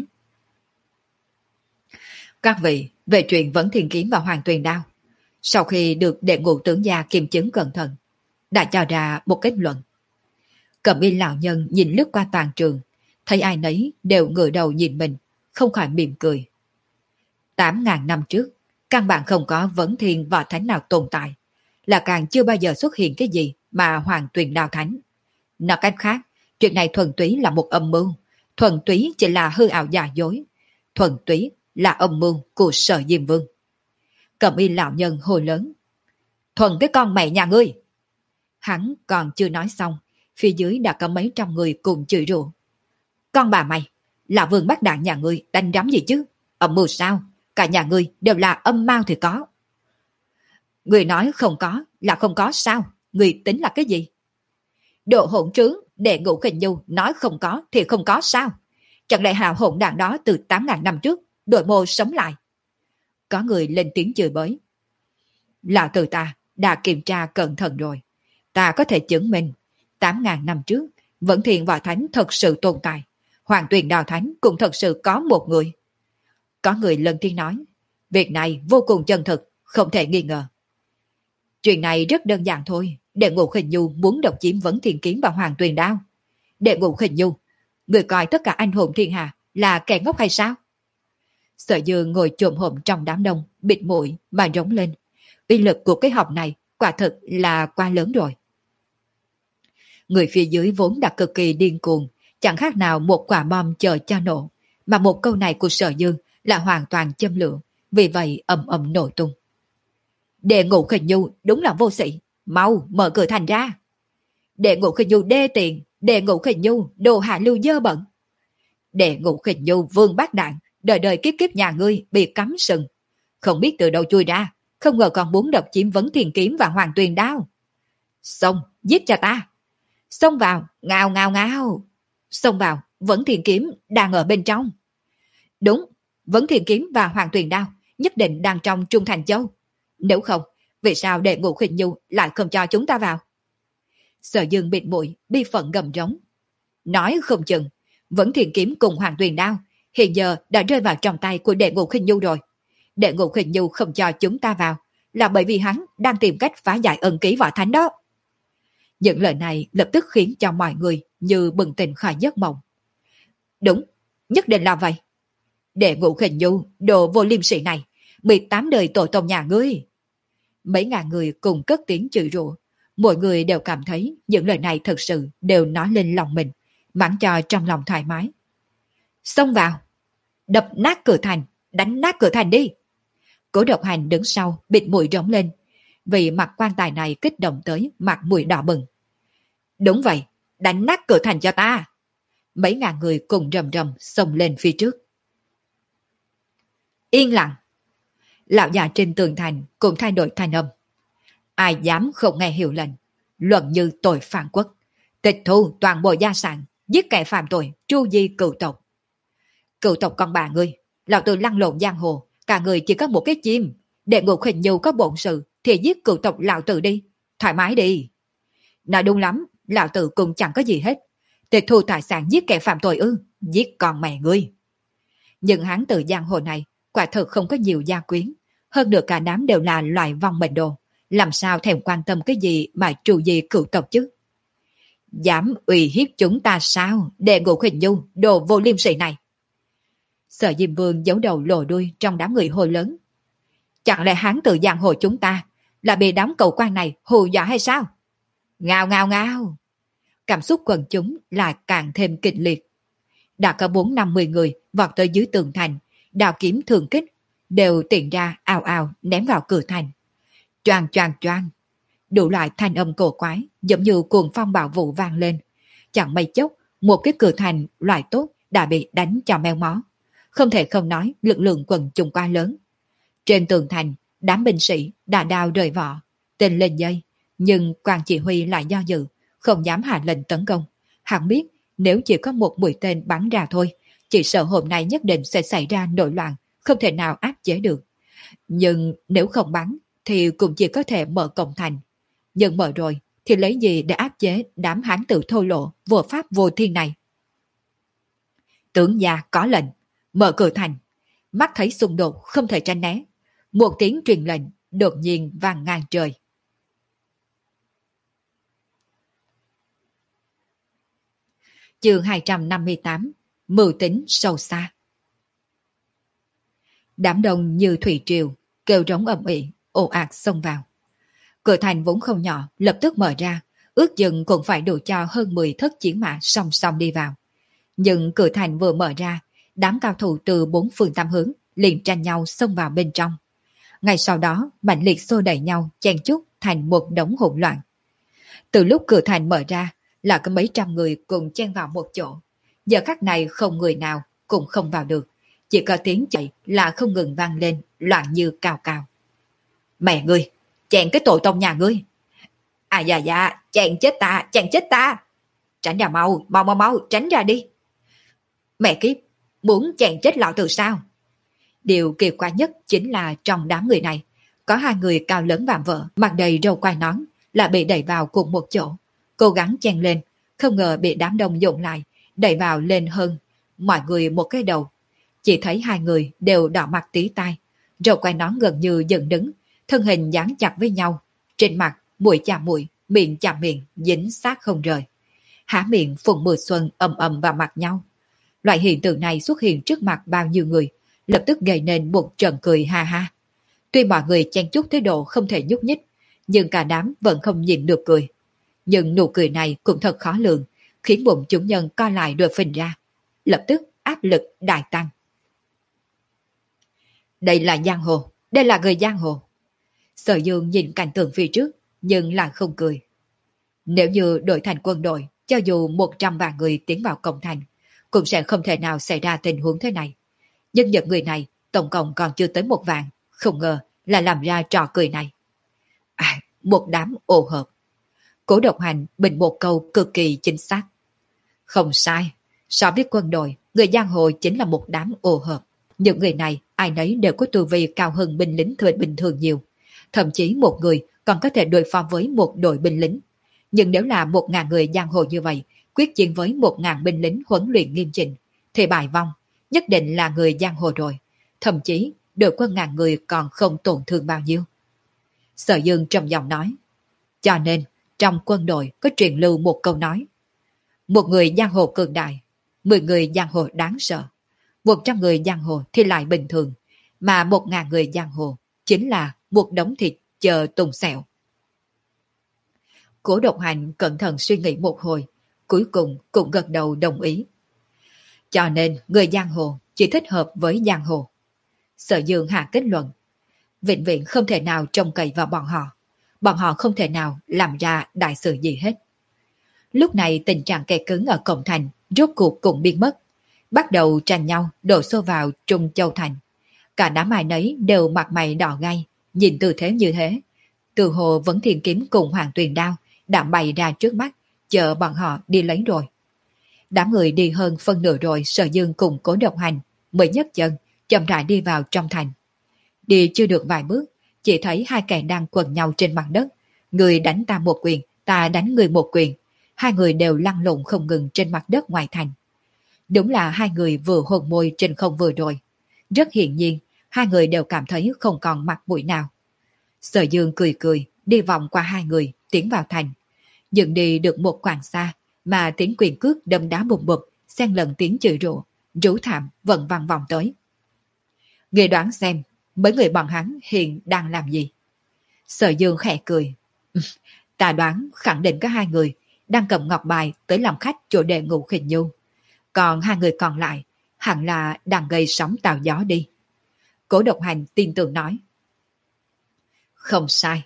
Các vị, về chuyện Vấn Thiên Kiếm và Hoàng Tuyền Đao, sau khi được đệ ngũ tướng gia kiểm chứng cẩn thận, đã cho ra một kết luận. Cẩm y lão nhân nhìn lướt qua toàn trường, thấy ai nấy đều ngửa đầu nhìn mình, không khỏi mỉm cười. Tám ngàn năm trước, căn bản không có Vấn Thiên Võ Thánh nào tồn tại, là càng chưa bao giờ xuất hiện cái gì mà Hoàng Tuyền Đao Thánh. Nói cách khác, chuyện này thuần túy là một âm mưu, thuần túy chỉ là hư ảo giả dối, thuần túy là âm mưu của Sở Diêm Vương. Cẩm y lão nhân hô lớn. Thuần cái con mẹ nhà ngươi! Hắn còn chưa nói xong, phía dưới đã có mấy trăm người cùng chửi rủa. Con bà mày, là Vương Bác Đạn nhà ngươi đánh đắm gì chứ? Âm mưu sao? Cả nhà ngươi đều là âm mao thì có. Người nói không có là không có sao? Người tính là cái gì? Độ hỗn trướng, đệ ngũ Khinh Nhu nói không có thì không có sao? Chẳng lẽ hào hỗn đạn đó từ tám ngàn năm trước, đội mô sống lại? Có người lên tiếng chửi bới. Lão tử ta đã kiểm tra cẩn thận rồi. Ta có thể chứng minh, tám ngàn năm trước, Vấn Thiên Võ Thánh thật sự tồn tại. Hoàng Tuyền Đao Thánh cũng thật sự có một người. Có người lên tiếng nói, việc này vô cùng chân thực, không thể nghi ngờ. Chuyện này rất đơn giản thôi. Đệ ngũ Khinh Nhu muốn độc chiếm Vấn Thiên Kiếm và Hoàng Tuyền Đao. Đệ ngũ Khinh Nhu, người coi tất cả anh hùng thiên hạ là kẻ ngốc hay sao? Sở Dương ngồi chồm hổm trong đám đông, bịt mũi mà rống lên. Uy lực của cái học này quả thực là quá lớn rồi. Người phía dưới vốn đã cực kỳ điên cuồng, chẳng khác nào một quả bom chờ cho nổ, mà một câu này của Sở Dương là hoàn toàn châm lửa, vì vậy ầm ầm nổ tung. Đệ ngũ Khinh Nhu đúng là vô sĩ, mau mở cửa thành ra. Đệ ngũ Khinh Nhu đê tiện, đệ ngũ Khinh Nhu đồ hạ lưu dơ bẩn. Đệ ngũ Khinh Nhu Vương Bác Đạn, đời đời kiếp kiếp nhà ngươi bị cắm sừng, không biết từ đâu chui ra, không ngờ còn muốn độc chiếm Vấn Thiên Kiếm và Hoàng Tuyền Đao. Xông, giết cho ta. Xông vào, ngao ngao ngao. Xông vào, Vấn Thiên Kiếm đang ở bên trong. Đúng, Vấn Thiên Kiếm và Hoàng Tuyền Đao nhất định đang trong Trung Thành Châu. Nếu không, vì sao đệ ngũ Khinh Nhu lại không cho chúng ta vào? Sở Dương bịt mũi, bi phận gầm rống. Nói không chừng, Vấn Thiên Kiếm cùng Hoàng Tuyền Đao hiện giờ đã rơi vào trong tay của đệ ngũ Khinh Nhu rồi. Đệ ngũ Khinh Nhu không cho chúng ta vào là bởi vì hắn đang tìm cách phá giải ân ký Võ Thánh đó. Những lời này lập tức khiến cho mọi người như bừng tỉnh khỏi giấc mộng. Đúng, nhất định là vậy. Đệ ngũ Khinh Nhu, đồ vô liêm sỉ này, mười tám đời tổ tông nhà ngươi. Mấy ngàn người cùng cất tiếng chửi rủa, mỗi người đều cảm thấy những lời này thật sự đều nói lên lòng mình, mắng cho trong lòng thoải mái. Xông vào, đập nát cửa thành, đánh nát cửa thành đi. Cố Độc Hành đứng sau bịt mũi rống lên, vì mặt quan tài này kích động tới mặt mũi đỏ bừng. Đúng vậy, đánh nát cửa thành cho ta. Mấy ngàn người cùng rầm rầm xông lên phía trước. Yên lặng. Lão già trên tường thành cũng thay đổi thanh âm. Ai dám không nghe hiệu lệnh, luận như tội phản quốc, tịch thu toàn bộ gia sản, giết kẻ phạm tội, tru di cửu tộc. Cửu tộc con bà ngươi, lão tử lăn lộn giang hồ, cả người chỉ có một cái chim. Đệ ngũ Khinh Nhu có bổn sự thì giết cửu tộc lão tử đi, thoải mái đi. Nói đúng lắm, lão tử cũng chẳng có gì hết. Tịch thu tài sản giết kẻ phạm tội ư? Giết con mẹ ngươi. Nhưng hắn từ giang hồ này quả thực không có nhiều gia quyến, hơn nữa cả đám đều là loại vong mệnh đồ, làm sao thèm quan tâm cái gì mà tru di cửu tộc chứ? Dám uy hiếp chúng ta sao? Đệ ngũ Khinh Nhu, đồ vô liêm sỉ này. Sở Diêm Vương giấu đầu lộ đuôi trong đám người hô lớn. Chẳng lẽ hắn từ giang hồ chúng ta là bị đám cầu quan này hù dọa hay sao? Ngao ngao ngao. Cảm xúc quần chúng lại càng thêm kịch liệt. Đã có bốn năm mươi người vọt tới dưới tường thành, đào kiếm thường kích, đều tiện ra ào ào ném vào cửa thành. choang choang choang. Đủ loại thanh âm cổ quái, giống như cuồng phong bạo vụ vang lên. Chẳng mấy chốc, một cái cửa thành loại tốt đã bị đánh cho meo mó. Không thể không nói lực lượng quần chúng quá lớn. Trên tường thành, đám binh sĩ đã đao rời vỏ, tên lên dây, nhưng quan chỉ huy lại do dự, không dám hạ lệnh tấn công. Hắn biết nếu chỉ có một mũi tên bắn ra thôi, chỉ sợ hôm nay nhất định sẽ xảy ra nội loạn, không thể nào áp chế được. Nhưng nếu không bắn thì cũng chỉ có thể mở cổng thành. Nhưng mở rồi thì lấy gì để áp chế đám hán tử thô lộ vô pháp vô thiên này? Tướng gia có lệnh, mở cửa thành. Mắt thấy xung đột không thể tránh né. Một tiếng truyền lệnh đột nhiên vang ngang trời. Chương hai trăm năm mươi tám. Mưu tính sâu xa. Đám đông như thủy triều, kêu rống ầm ĩ, ồ ạt xông vào. Cửa thành vốn không nhỏ, lập tức mở ra, ước chừng cũng phải đủ cho hơn mười thất chiến mã song song đi vào. Nhưng cửa thành vừa mở ra, đám cao thủ từ bốn phương tám hướng liền tranh nhau xông vào bên trong. Ngay sau đó, mạnh liệt xô đẩy nhau, chen chúc thành một đống hỗn loạn. Từ lúc cửa thành mở ra, là có mấy trăm người cùng chen vào một chỗ. Giờ khắc này không người nào cũng không vào được, chỉ có tiếng chạy là không ngừng vang lên, loạn như cào cào. Mẹ ngươi, chèn cái tổ tông nhà ngươi! À dạ dạ, chèn chết ta, chèn chết ta! Tránh ra mau, mau mau mau, tránh ra đi! Mẹ kiếp, muốn chèn chết lão tử sao? Điều kỳ quái nhất chính là trong đám người này, có hai người cao lớn vạm vỡ, mặt đầy râu quai nón, là bị đẩy vào cùng một chỗ. Cố gắng chen lên, không ngờ bị đám đông dồn lại, đẩy vào lên hơn mọi người một cái đầu. Chỉ thấy hai người đều đỏ mặt tí tai, râu quai nón gần như dựng đứng, thân hình dán chặt với nhau, trên mặt mũi chạm mũi, miệng chạm miệng, dính sát không rời. Há miệng phun mưa xuân ầm ầm vào mặt nhau. Loại hiện tượng này xuất hiện trước mặt bao nhiêu người, lập tức gây nên một trận cười ha ha. Tuy mọi người chen chúc tới độ không thể nhúc nhích, nhưng cả đám vẫn không nhịn được cười. Nhưng nụ cười này cũng thật khó lường, khiến bụng chúng nhân co lại đôi phình ra. Lập tức áp lực đại tăng. Đây là giang hồ, đây là người giang hồ. Sở Dương nhìn cảnh tượng phía trước, nhưng lại không cười. Nếu như đổi thành quân đội, cho dù một trăm vạn người tiến vào cổng thành, cũng sẽ không thể nào xảy ra tình huống thế này. Nhưng những người này, tổng cộng còn chưa tới một vạn, không ngờ là làm ra trò cười này. À, một đám ô hợp. Cố Độc Hành bình một câu cực kỳ chính xác. Không sai, so với quân đội, người giang hồ chính là một đám ô hợp. Những người này, ai nấy đều có tu vi cao hơn binh lính thường bình thường nhiều. Thậm chí một người còn có thể đối phó với một đội binh lính. Nhưng nếu là một ngàn người giang hồ như vậy, quyết chiến với một ngàn binh lính huấn luyện nghiêm chỉnh, thì bại vong, nhất định là người giang hồ rồi. Thậm chí, đội quân ngàn người còn không tổn thương bao nhiêu. Sở Dương trầm giọng nói. Cho nên, trong quân đội có truyền lưu một câu nói. Một người giang hồ cường đại, mười người giang hồ đáng sợ. Một trăm người giang hồ thì lại bình thường, mà một ngàn người giang hồ chính là một đống thịt chờ tùng xẹo. Cố Độc Hành cẩn thận suy nghĩ một hồi, cuối cùng cũng gật đầu đồng ý. Cho nên người giang hồ chỉ thích hợp với giang hồ. Sở Dương hạ kết luận. Vĩnh viễn không thể nào trông cậy vào bọn họ. Bọn họ không thể nào làm ra đại sự gì hết. Lúc này tình trạng kẹt cứng ở cổng thành rốt cuộc cũng biến mất. Bắt đầu tranh nhau đổ xô vào Trung Châu Thành. Cả đám ai nấy đều mặt mày đỏ gay, nhìn tư thế như thế. Từ hồ vẫn thiền kiếm cùng Hoàng Tuyền Đao đã bày ra trước mắt, chờ bọn họ đi lấy rồi. Đám người đi hơn phân nửa rồi, Sở Dương cùng Cố Độc Hành mới nhấc chân, chậm rãi đi vào trong thành. Đi chưa được vài bước, chỉ thấy hai kẻ đang quần nhau trên mặt đất. Người đánh ta một quyền, ta đánh người một quyền. Hai người đều lăn lộn không ngừng trên mặt đất ngoài thành. Đúng là hai người vừa hôn môi trên không vừa rồi. Rất hiển nhiên, hai người đều cảm thấy không còn mặt mũi nào. Sở Dương cười cười, đi vòng qua hai người, tiến vào thành. Dừng đi được một quãng xa, mà tiếng quyền cước đâm đá bùng bụp, xen lẫn tiếng chửi rủa, rú thảm vẫn vang vọng tới. Người đoán xem, mấy người bọn hắn hiện đang làm gì? Sở Dương khẽ cười. Ta đoán khẳng định có hai người đang cầm ngọc bài tới làm khách chỗ đệ ngũ Khinh Nhu. Còn hai người còn lại hẳn là đang gây sóng tạo gió đi. Cố Độc Hành tin tưởng nói. Không sai,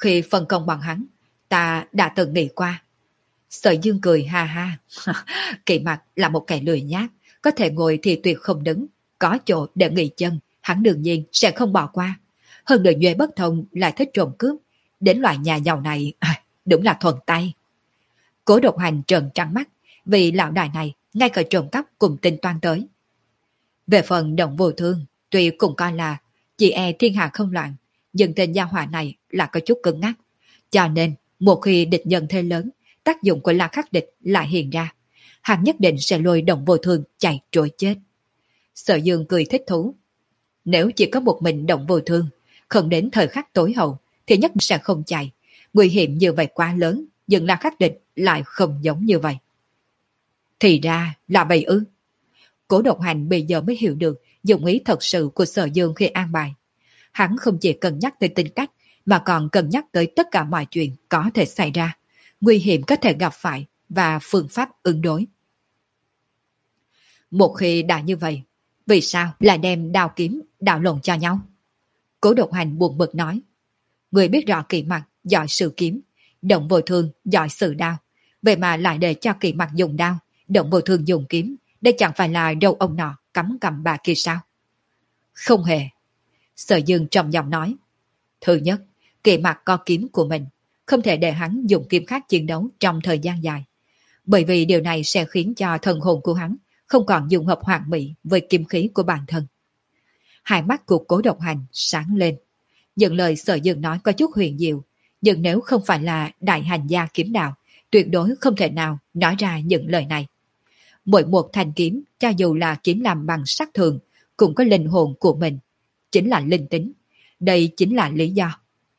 Khi phân công bọn hắn, ta đã từng nghĩ qua. Sở Dương cười ha ha. Kỳ Mặc là một kẻ lười nhác, có thể ngồi thì tuyệt không đứng, có chỗ để nghỉ chân, hắn đương nhiên sẽ không bỏ qua. Hơn nữa Nhuệ Bất Thông lại thích trộm cướp, đến loại nhà giàu này đúng là thuận tay. Cố Độc Hành trợn trắng mắt, vì lão đại này ngay cả trộm cắp cùng tính toán tới. Về phần Động Vô Thương, tuy cũng coi là chị e thiên hạ không loạn, nhưng tên gia hỏa này là có chút cứng ngắc, cho nên một khi địch nhân thế lớn, tác dụng của La Khắc Địch lại hiện ra, hắn nhất định sẽ lôi Động Vô Thương chạy trối chết. Sở Dương cười thích thú. Nếu chỉ có một mình Động Vô Thương, không đến thời khắc tối hậu, thì nhất sẽ không chạy. Nguy hiểm như vậy quá lớn, nhưng La Khắc Địch lại không giống như vậy. Thì ra là vậy ư. Cố Độc Hành bây giờ mới hiểu được dụng ý thật sự của Sở Dương khi an bài. Hắn không chỉ cân nhắc tới tính cách, mà còn cân nhắc tới tất cả mọi chuyện có thể xảy ra, nguy hiểm có thể gặp phải và phương pháp ứng đối. Một khi đã như vậy, vì sao lại đem đao kiếm đảo lộn cho nhau? Cố Độc Hành buồn bực nói. Người biết rõ Kỳ Mặc giỏi sử kiếm, Động Vô Thương giỏi sử đao, vậy mà lại để cho Kỳ Mặc dùng đao, Động Vô Thương dùng kiếm, đây chẳng phải là đầu ông nọ cắm cầm bà kia sao? Không hề. Sở Dương trầm giọng nói. Thứ nhất, Kỳ Mặc có kiếm của mình, không thể để hắn dùng kiếm khác chiến đấu trong thời gian dài, bởi vì điều này sẽ khiến cho thần hồn của hắn không còn dung hợp hoàn mỹ với kiếm khí của bản thân. Hai mắt của Cố Độc Hành sáng lên. Những lời Sở Dương nói có chút huyền diệu, nhưng nếu không phải là đại hành gia kiếm đạo, tuyệt đối không thể nào nói ra những lời này. Mỗi một thanh kiếm, cho dù là kiếm làm bằng sắt thường, cũng có linh hồn của mình, chính là linh tính. Đây chính là lý do.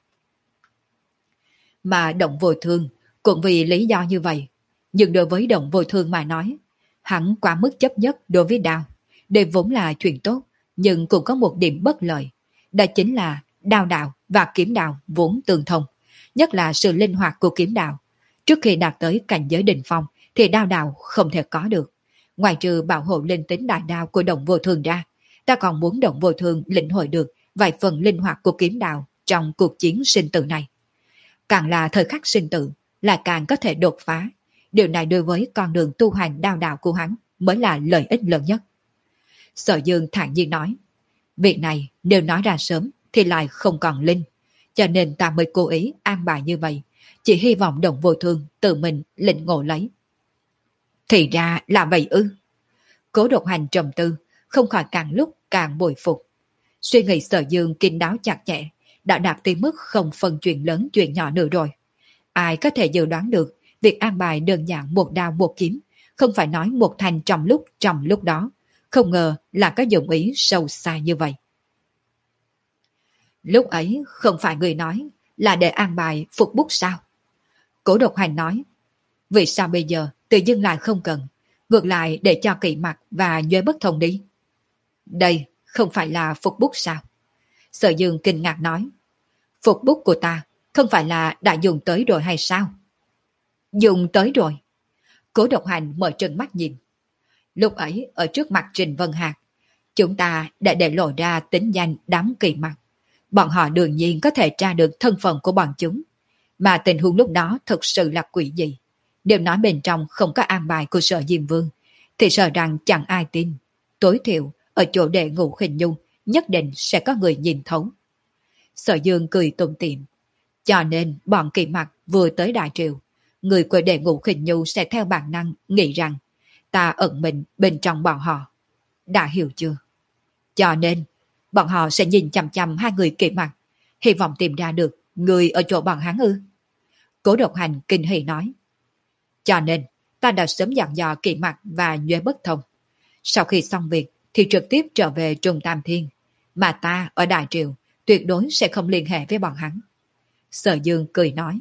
Mà Động Vô Thương cũng vì lý do như vậy, nhưng đối với Động Vô Thương mà nói, hắn quá mức chấp nhất đối với đao. Đây vốn là chuyện tốt, nhưng cũng có một điểm bất lợi. Đó chính là đao đạo và kiếm đạo vốn tương thông, nhất là sự linh hoạt của kiếm đạo. Trước khi đạt tới cảnh giới đỉnh phong thì đao đạo không thể có được. Ngoài trừ bảo hộ linh tính đại đao của Động Vô Thương ra, ta còn muốn Động Vô Thương lĩnh hội được vài phần linh hoạt của kiếm đạo trong cuộc chiến sinh tử này. Càng là thời khắc sinh tử, lại càng có thể đột phá. Điều này đối với con đường tu hành đao đạo của hắn mới là lợi ích lớn nhất. Sở Dương thản nhiên nói, việc này nếu nói ra sớm thì lại không còn linh, cho nên ta mới cố ý an bài như vậy, chỉ hy vọng Động Vô Thương tự mình lĩnh ngộ lấy. Thì ra là vậy ư. Cố Độc Hành trầm tư, không khỏi càng lúc càng bội phục. Suy nghĩ Sở Dương kín đáo chặt chẽ, đã đạt tới mức không phân chuyện lớn chuyện nhỏ nữa rồi. Ai có thể dự đoán được việc an bài đơn giản một đao một kiếm, không phải nói một thành trong lúc trong lúc đó, không ngờ là có dụng ý sâu xa như vậy. Lúc ấy không phải người nói là để an bài phục bút sao? Cố Độc Hành nói, vì sao bây giờ tự dưng lại không cần, ngược lại để cho Kỳ Mặc và Nhuế Bất Thông đi? Đây không phải là phục bút sao? Sở Dương kinh ngạc nói, phục bút của ta không phải là đã dùng tới rồi hay sao? Dùng tới rồi. Cố Độc Hành mở trừng mắt nhìn. Lúc ấy ở trước mặt Trình Vân Hạc, chúng ta đã để lộ ra tính danh đám Kỳ Mặc. Bọn họ đương nhiên có thể tra được thân phận của bọn chúng. Mà tình huống lúc đó thực sự là quỷ dị. Nếu nói bên trong không có an bài của Sở Diêm Vương, thì sợ rằng chẳng ai tin. Tối thiểu ở chỗ đệ ngũ Khinh Nhung nhất định sẽ có người nhìn thấu. Sở Dương cười tủm tỉm. Cho nên bọn Kỳ Mặc vừa tới Đại Triều, người của đệ ngũ Khinh Nhung sẽ theo bản năng nghĩ rằng ta ẩn mình bên trong bọn họ. Đã hiểu chưa? Cho nên bọn họ sẽ nhìn chằm chằm hai người Kỳ Mặc, hy vọng tìm ra được người ở chỗ bọn hắn ư? Cố Độc Hành kinh hỉ nói. Cho nên ta đã sớm dặn dò Kỳ Mặc và Nhuế Bất Thông, sau khi xong việc thì trực tiếp trở về Trung Tam Thiên, mà ta ở Đại Triều tuyệt đối sẽ không liên hệ với bọn hắn. Sở Dương cười nói.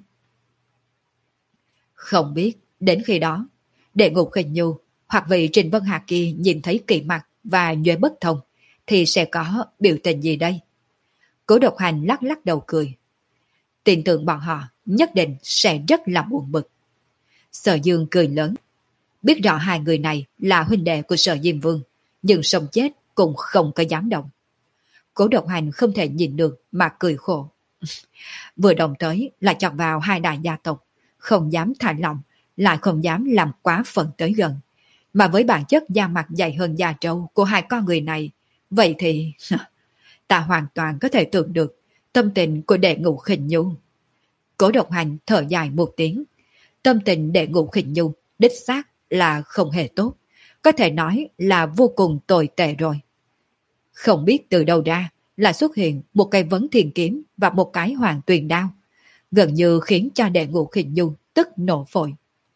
Không biết đến khi đó đệ ngũ Khinh Nhu hoặc vị Trình Vân Hạc kia nhìn thấy Kỳ Mặc và Nhuế Bất Thông thì sẽ có biểu tình gì đây? Cố Độc Hành lắc lắc đầu cười. Tin tưởng bọn họ nhất định sẽ rất là buồn bực. Sở Dương cười lớn. Biết rõ hai người này là huynh đệ của Sở Diêm Vương, nhưng sống chết cũng không có dám động. Cố Độc Hành không thể nhìn được mà cười khổ. Vừa động tới lại chọc vào hai đại gia tộc, không dám thả lòng, lại không dám làm quá phận tới gần. Mà với bản chất da mặt dày hơn da trâu của hai con người này, vậy thì ta hoàn toàn có thể tưởng được tâm tình của đệ ngũ Khinh Nhu. Cố Độc Hành thở dài một tiếng. Tâm tình đệ ngũ Khinh Nhu đích xác là không hề tốt, có thể nói là vô cùng tồi tệ rồi. Không biết từ đâu ra là xuất hiện một cây vấn thiền kiếm và một cái hoàng tuyền đao, gần như khiến cho đệ ngũ Khinh Nhu tức nổ phổi.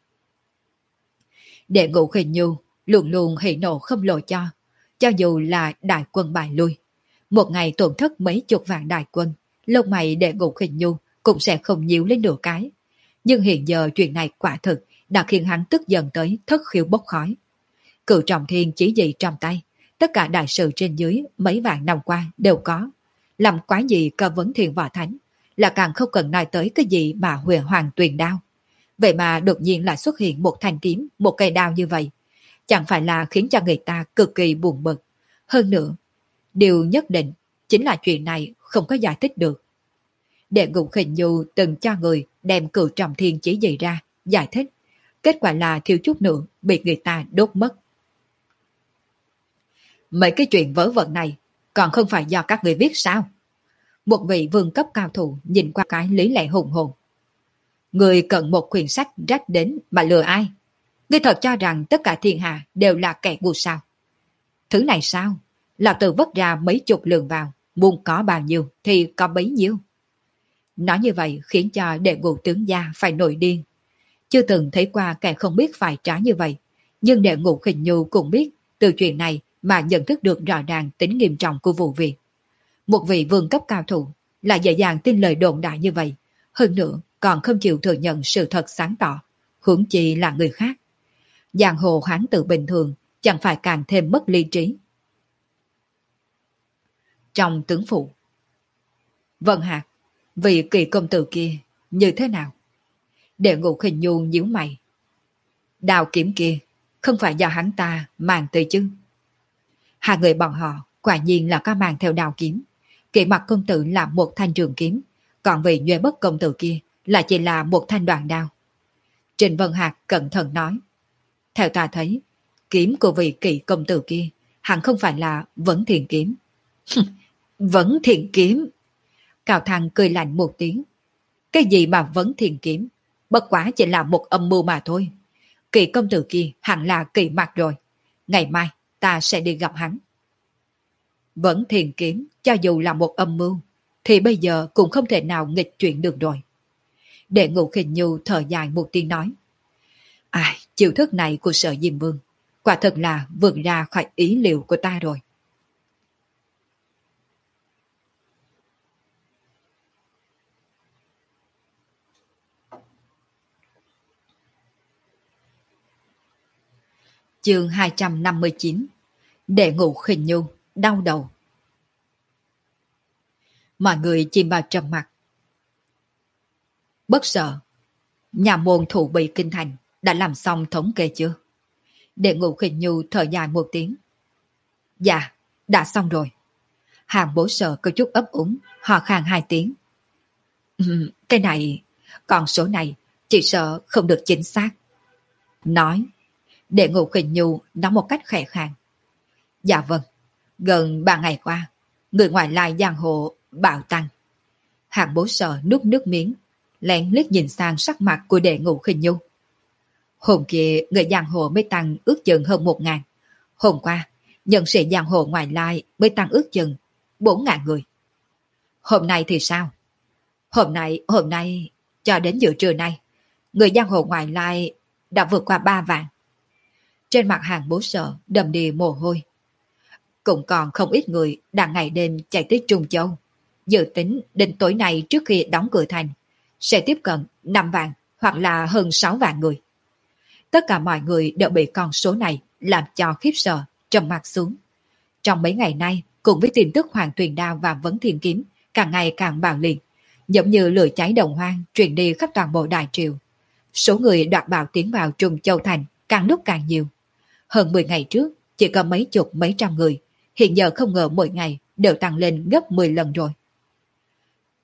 Đệ ngũ Khinh Nhu luôn luôn hỉ nộ không lộ cho, cho dù là đại quân bại lui. Một ngày tổn thất mấy chục vạn đại quân, lông mày đệ ngũ Khinh Nhu cũng sẽ không nhíu lên nửa cái. Nhưng hiện giờ chuyện này quả thực đã khiến hắn tức giận tới thất khiếu bốc khói. Cửu Trọng Thiên chỉ dị trong tay, tất cả đại sự trên dưới mấy vạn năm qua đều có. Làm quá gì cơ vấn thiền võ thánh, là càng không cần nói tới cái gì mà huyền hoàng tuyền đao. Vậy mà đột nhiên lại xuất hiện một thanh kiếm, một cây đao như vậy. Chẳng phải là khiến cho người ta cực kỳ buồn bực. Hơn nữa, điều nhất định chính là chuyện này không có giải thích được. Đệ ngũ Khinh Nhu từng cho người đem Cửu Trọng Thiên chỉ dị ra, giải thích. Kết quả là thiếu chút nữa bị người ta đốt mất. Mấy cái chuyện vớ vẩn này còn không phải do các người viết sao? Một vị vương cấp cao thủ nhìn qua cái lý lẽ hùng hồn. Người cần một quyển sách rách đến mà lừa ai? Ngươi thật cho rằng tất cả thiên hạ đều là kẻ ngu sao? Thứ này sao? Lão tử vất ra mấy chục lượng vào, muốn có bao nhiêu thì có bấy nhiêu. Nói như vậy khiến cho đệ ngũ tướng gia phải nổi điên. Chưa từng thấy qua kẻ không biết phải trả như vậy, nhưng đệ ngũ Khinh Nhu cũng biết từ chuyện này mà nhận thức được rõ ràng tính nghiêm trọng của vụ việc. Một vị vương cấp cao thủ lại dễ dàng tin lời đồn đại như vậy, hơn nữa còn không chịu thừa nhận sự thật sáng tỏ, huống chi là người khác. Giang hồ hán tử bình thường chẳng phải càng thêm mất lý trí. Trong tướng phủ, Vân Hạc, vị kỳ công tử kia như thế nào? Đệ ngũ Khinh Nhu nhíu mày. Đào kiếm kia không phải do hắn ta mang tới chứ? Hai người bọn họ quả nhiên là có mang theo đào kiếm. Kỵ Mặc công tử là một thanh trường kiếm, còn vị Nhuệ Bất công tử kia là chỉ là một thanh đoạn đao. Trình Vân Hạc cẩn thận nói. Theo ta thấy, kiếm của vị Kỵ công tử kia hẳn không phải là Vấn Thiền kiếm. Vấn Thiền kiếm? Cao Thăng cười lạnh một tiếng. Cái gì mà Vấn Thiền kiếm? Bất quá chỉ là một âm mưu mà thôi. Kỵ công tử kia hẳn là Kỵ Mặc rồi. Ngày mai ta sẽ đi gặp hắn. Vấn Thiền kiếm cho dù là một âm mưu thì bây giờ cũng không thể nào nghịch chuyển được rồi. Đệ ngũ Khinh Nhu thở dài một tiếng nói. Ai, chiêu thức này của Sở Diêm Vương quả thật là vượt ra khỏi ý liệu của ta rồi. Chương hai trăm năm mươi chín. Đệ ngũ Khinh Nhu đau đầu. Mọi người chìm vào trầm mặc. Bất sợ, nhà môn thủ bị kinh thành đã làm xong thống kê chưa? Đệ ngũ Khinh Nhu thở dài một tiếng. Dạ, đã xong rồi. Hàng bố sợ có chút ấp úng, hò khan hai tiếng. Um, cái này, con số này chỉ sợ không được chính xác. Nói, Đệ ngũ Khinh Nhu nói một cách khẽ khàng. Dạ vâng, gần ba ngày qua, người ngoại lai giang hồ bạo tăng. Hàng bố sợ nuốt nước miếng, lén liếc nhìn sang sắc mặt của Đệ ngũ Khinh Nhu. Hôm kia người giang hồ mới tăng ước chừng hơn một ngàn. Hôm qua, nhân sĩ giang hồ ngoại lai mới tăng ước chừng bốn ngàn người. Hôm nay thì sao? Hôm nay, hôm nay, cho đến giữa trưa nay, người giang hồ ngoại lai đã vượt qua ba vạn. Trên mặt Hàng bố sợ đầm đìa mồ hôi. Cũng còn không ít người đang ngày đêm chạy tới Trung Châu. Dự tính đến tối nay trước khi đóng cửa thành, sẽ tiếp cận năm vạn hoặc là hơn sáu vạn người. Tất cả mọi người đều bị con số này làm cho khiếp sợ, trầm mặt xuống. Trong mấy ngày nay, cùng với tin tức Hoàng Tuyền Đao và Vấn Thiên Kiếm càng ngày càng bạo liệt, giống như lửa cháy đồng hoang truyền đi khắp toàn bộ đại triều. Số người đoạt bạo tiến vào Trung Châu thành càng lúc càng nhiều. Hơn mười ngày trước, chỉ có mấy chục mấy trăm người, hiện giờ không ngờ mỗi ngày đều tăng lên gấp mười lần rồi.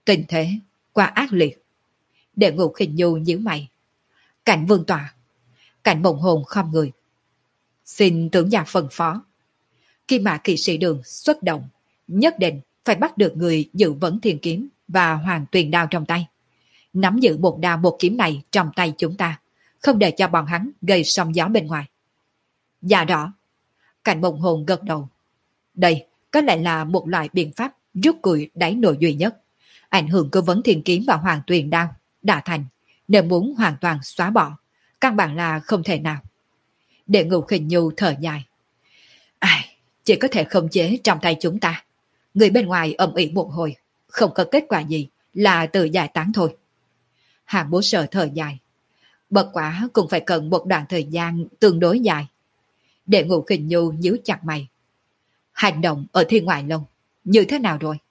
Tình thế quá ác liệt. Đệ Ngũ Khinh Nhu nhíu mày. Cảnh vương tọa. Cảnh Mộng Hồn không người. Xin tướng gia phân phó. Kim Mã kỵ sĩ đường xuất động, nhất định phải bắt được người giữ vững thiên kiếm và hoàng tuyền đao trong tay. Nắm giữ một đao một kiếm này trong tay chúng ta, không để cho bọn hắn gây sóng gió bên ngoài. Dạ rõ. Cảnh Mộng Hồn gật đầu. Đây có lẽ là một loại biện pháp rút củi đáy nồi duy nhất. Ảnh hưởng của vấn thiên kiếm và hoàng tuyền đao đã thành, nếu muốn hoàn toàn xóa bỏ, căn bản là không thể nào. Đệ Ngũ Khinh Nhu thở dài. Ai, chỉ có thể khống chế trong tay chúng ta. Người bên ngoài ầm ĩ một hồi, không có kết quả gì là tự giải tán thôi. Hàng Bố Sở thở dài. Bất quả cũng phải cần một đoạn thời gian tương đối dài. Đệ Ngũ Khinh Nhu nhíu chặt mày. Hành động ở thiên ngoại lâu như thế nào rồi?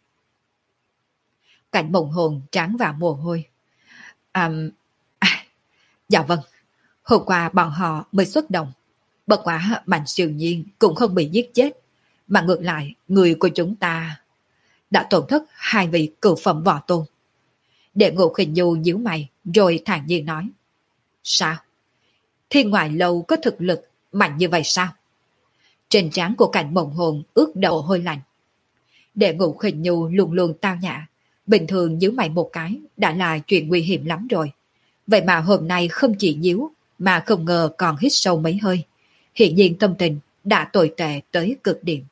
Cảnh Mộng Hồn tráng vào mồ hôi. À, à, dạ vâng, hôm qua bọn họ mới xuất động. Bất quả Mạnh Siêu Nhiên cũng không bị giết chết, mà ngược lại người của chúng ta đã tổn thất hai vị cửu phẩm võ tôn. Đệ Ngũ Khinh Nhu nhíu mày rồi thản nhiên nói. Sao? Thiên ngoại lâu có thực lực mạnh như vậy sao? Trên trán của Cảnh Mộng Hồn ướt đậu hôi lạnh. Đệ Ngũ Khinh Nhu luôn luôn tao nhã, bình thường nhíu mày một cái đã là chuyện nguy hiểm lắm rồi. Vậy mà hôm nay không chỉ nhíu mà không ngờ còn hít sâu mấy hơi. Hiện nhiên tâm tình đã tồi tệ tới cực điểm.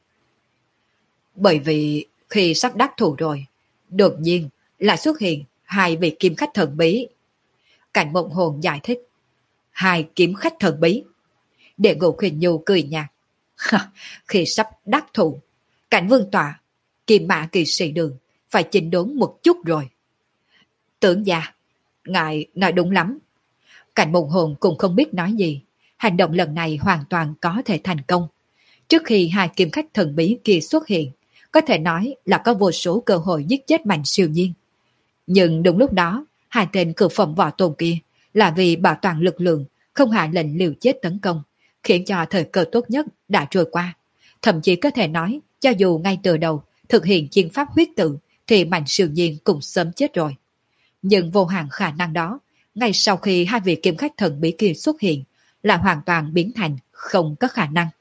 Bởi vì khi sắp đắc thủ rồi, đột nhiên lại xuất hiện hai vị kiếm khách thần bí. Cảnh Mộng Hồn giải thích. Hai kiếm khách thần bí. Đệ Ngũ Khinh Nhu cười nhạt. Khi sắp đắc thủ, Cảnh vương tọa, Kim Mã kỵ sĩ đường phải chỉnh đốn một chút rồi. Tưởng gia, ngài nói đúng lắm. Cảnh Mộng Hồn cũng không biết nói gì. Hành động lần này hoàn toàn có thể thành công. Trước khi hai kiếm khách thần bí kia xuất hiện, có thể nói là có vô số cơ hội giết chết Mạnh Siêu Nhiên. Nhưng đúng lúc đó, hai tên cửu phẩm võ tôn kia là vì bảo toàn lực lượng, không hạ lệnh liều chết tấn công, khiến cho thời cơ tốt nhất đã trôi qua. Thậm chí có thể nói, cho dù ngay từ đầu thực hiện chiến pháp huyết tự, thì Mạnh Siêu Nhiên cũng sớm chết rồi. Nhưng vô hạn khả năng đó, ngay sau khi hai vị kiếm khách thần bí kia xuất hiện, là hoàn toàn biến thành không có khả năng.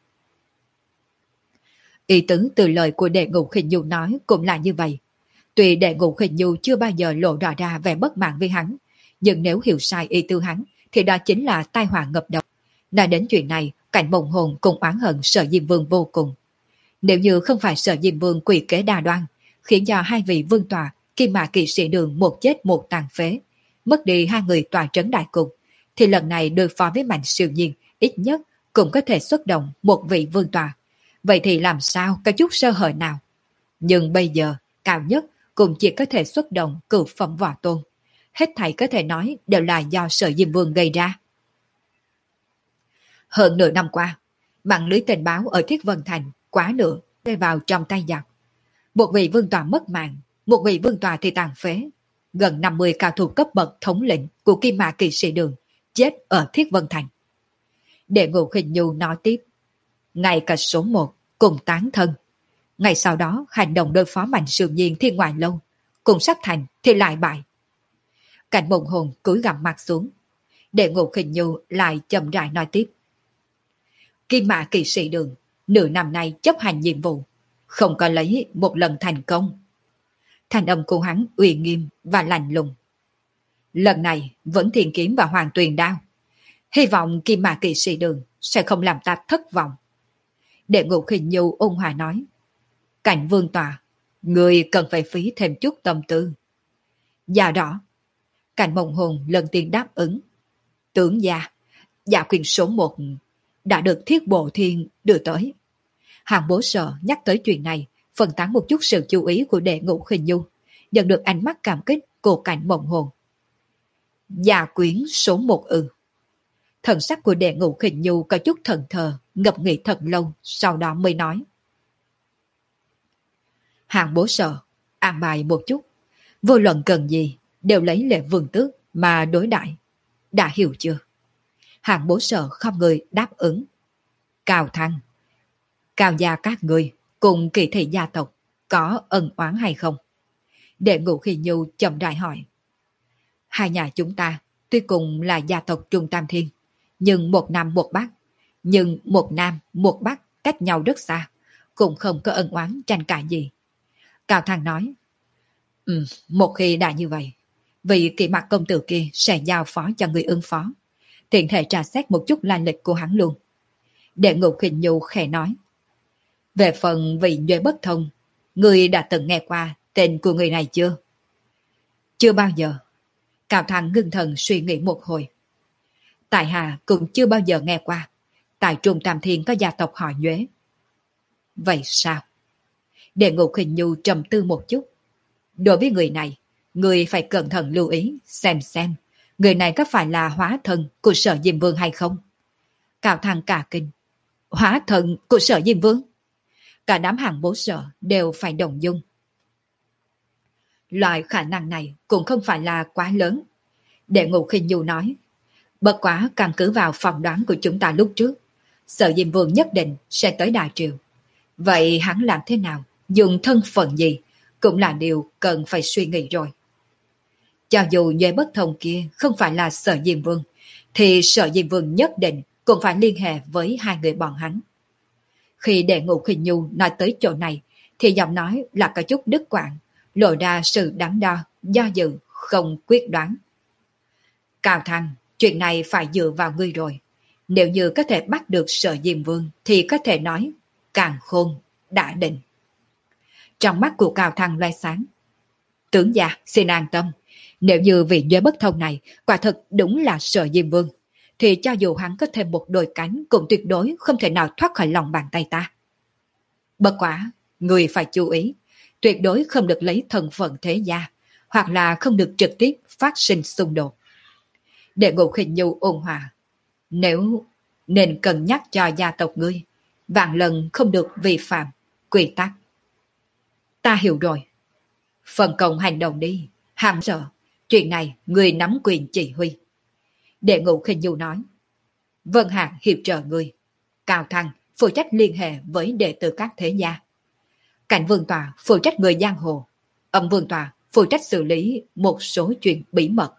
Ý tứ từ lời của Đệ Ngũ Khinh Nhu nói cũng là như vậy. Tuy Đệ Ngũ Khinh Nhu chưa bao giờ lộ rõ ra vẻ bất mãn với hắn, nhưng nếu hiểu sai ý tư hắn, thì đó chính là tai họa ngập đầu. Nói đến chuyện này, Cảnh Mộng Hồn cũng oán hận Sở Diêm Vương vô cùng. Nếu như không phải Sở Diêm Vương quỷ kế đa đoan, khiến cho hai vị vương tọa, Kim Mã kỵ sĩ đường một chết một tàn phế, mất đi hai người tòa trấn đại cục, thì lần này đối phó với Mạnh Siêu Nhiên ít nhất cũng có thể xuất động một vị vương tọa. Vậy thì làm sao có chút sơ hở nào? Nhưng bây giờ, cao nhất cũng chỉ có thể xuất động cửu phẩm võ tôn. Hết thảy có thể nói đều là do Sở Diêm Vương gây ra. Hơn nửa năm qua, mạng lưới tình báo ở Thiết Vân Thành quá nửa rơi vào trong tay giặc. Một vị vương tọa mất mạng, một vị vương tọa thì tàn phế. Gần năm mươi cao thủ cấp bậc thống lĩnh của Kim Mã kỵ sĩ đường chết ở Thiết Vân Thành. Đệ Ngũ Khinh Nhu nói tiếp. Ngay cả số một cùng tán thân. Ngày sau đó hành động đối phó Mạnh Siêu Nhiên thiên ngoại lâu, cùng sắp thành thì lại bại. Cảnh Mộng Hồn cúi gằm mặt xuống. Đệ Ngũ Khinh Nhu lại chậm rãi nói tiếp. Kim Mã kỵ sĩ đường nửa năm nay chấp hành nhiệm vụ, không có lấy một lần thành công. Thanh âm của hắn uy nghiêm và lạnh lùng. Lần này vẫn thiên kiếm và hoàng tuyền đao. Hy vọng Kim Mã kỵ sĩ đường sẽ không làm ta thất vọng. Đệ Ngũ Khinh Nhu ôn hòa nói. Cảnh vương tọa, người cần phải phí thêm chút tâm tư. Dạ rõ. Cảnh Mộng Hồn lần tiên đáp ứng. Tướng gia, dạ quyền số một đã được Thiết Bộ Thiên đưa tới. Hàng Bố Sở nhắc tới chuyện này, phân tán một chút sự chú ý của Đệ Ngũ Khinh Nhu, nhận được ánh mắt cảm kích của Cảnh Mộng Hồn. Dạ quyến số một ư. Thần sắc của Đệ Ngũ Khinh Nhu có chút thần thờ, ngập nghĩ thật lâu, sau đó mới nói. Hàng Bố Sở, an bài một chút, vô luận cần gì, đều lấy lệ vương tước mà đối đãi. Đã hiểu chưa? Hàng Bố Sở không người đáp ứng. Cao Thăng, Cao gia các người cùng kỳ thị gia tộc có ân oán hay không? Đệ Ngũ Khi Nhu chậm rãi hỏi. Hai nhà chúng ta tuy cùng là gia tộc Trung Tam Thiên, nhưng một nam một bắc, nhưng một nam một bắc cách nhau rất xa, cũng không có ân oán tranh cãi gì. Cao Thăng nói, ừ, một khi đã như vậy, vị Kỵ Mặc công tử kia sẽ giao phó cho người ứng phó, tiện thể tra xét một chút lai lịch của hắn luôn. Đệ Ngũ Khinh Nhu khẽ nói, về phần vị Nhuệ Bất Thông, người đã từng nghe qua tên của người này chưa? Chưa bao giờ. Cao Thăng ngưng thần suy nghĩ một hồi. Tại hạ cũng chưa bao giờ nghe qua. Tại Trung Tam Thiên có gia tộc họ Nhuế. Vậy sao? Đệ Ngũ Khinh Nhu trầm tư một chút. Đối với người này, người phải cẩn thận lưu ý, xem xem, người này có phải là hóa thân của Sở Diêm Vương hay không? Cao Thăng cả kinh. Hóa thân của Sở Diêm Vương? Cả đám hàng bố Sở đều phải đồng dung. Loại khả năng này cũng không phải là quá lớn. Đệ Ngũ Khinh Nhu nói, bất quá căn cứ vào phỏng đoán của chúng ta lúc trước, Sở Diêm Vương nhất định sẽ tới Đại Triều. Vậy hắn làm thế nào, dùng thân phận gì, cũng là điều cần phải suy nghĩ rồi. Cho dù Nhuệ Bất Thông kia không phải là Sở Diêm Vương, thì Sở Diêm Vương nhất định cũng phải liên hệ với hai người bọn hắn. Khi Đệ Ngũ Khinh Nhu nói tới chỗ này, thì giọng nói là có chút đứt quãng, lộ ra sự đắn đo, do dự, không quyết đoán. Cao Thăng, chuyện này phải dựa vào ngươi rồi. Nếu như có thể bắt được Sở Diêm Vương, thì có thể nói, càng khôn, đã định. Trong mắt của Cao Thăng loe sáng. Tướng gia, xin an tâm. Nếu như vị Nhuệ Bất Thông này quả thật đúng là Sở Diêm Vương, thì cho dù hắn có thêm một đôi cánh cũng tuyệt đối không thể nào thoát khỏi lòng bàn tay ta. Bất quả, người phải chú ý, tuyệt đối không được lấy thân phận thế gia, hoặc là không được trực tiếp phát sinh xung đột. Đệ Ngũ Khinh Nhu ôn hòa, nếu nên cân nhắc cho gia tộc ngươi, vạn lần không được vi phạm quy tắc. Ta hiểu rồi. Phần công hành động đi, Hàng Sở, chuyện này ngươi nắm quyền chỉ huy. Đệ Ngũ Khinh Nhu nói, Vân Hạc hiệp trợ ngươi, Cao Thăng phụ trách liên hệ với đệ tử các thế gia, Cảnh Vương Tòa phụ trách người giang hồ, Âm Vương Tòa phụ trách xử lý một số chuyện bí mật.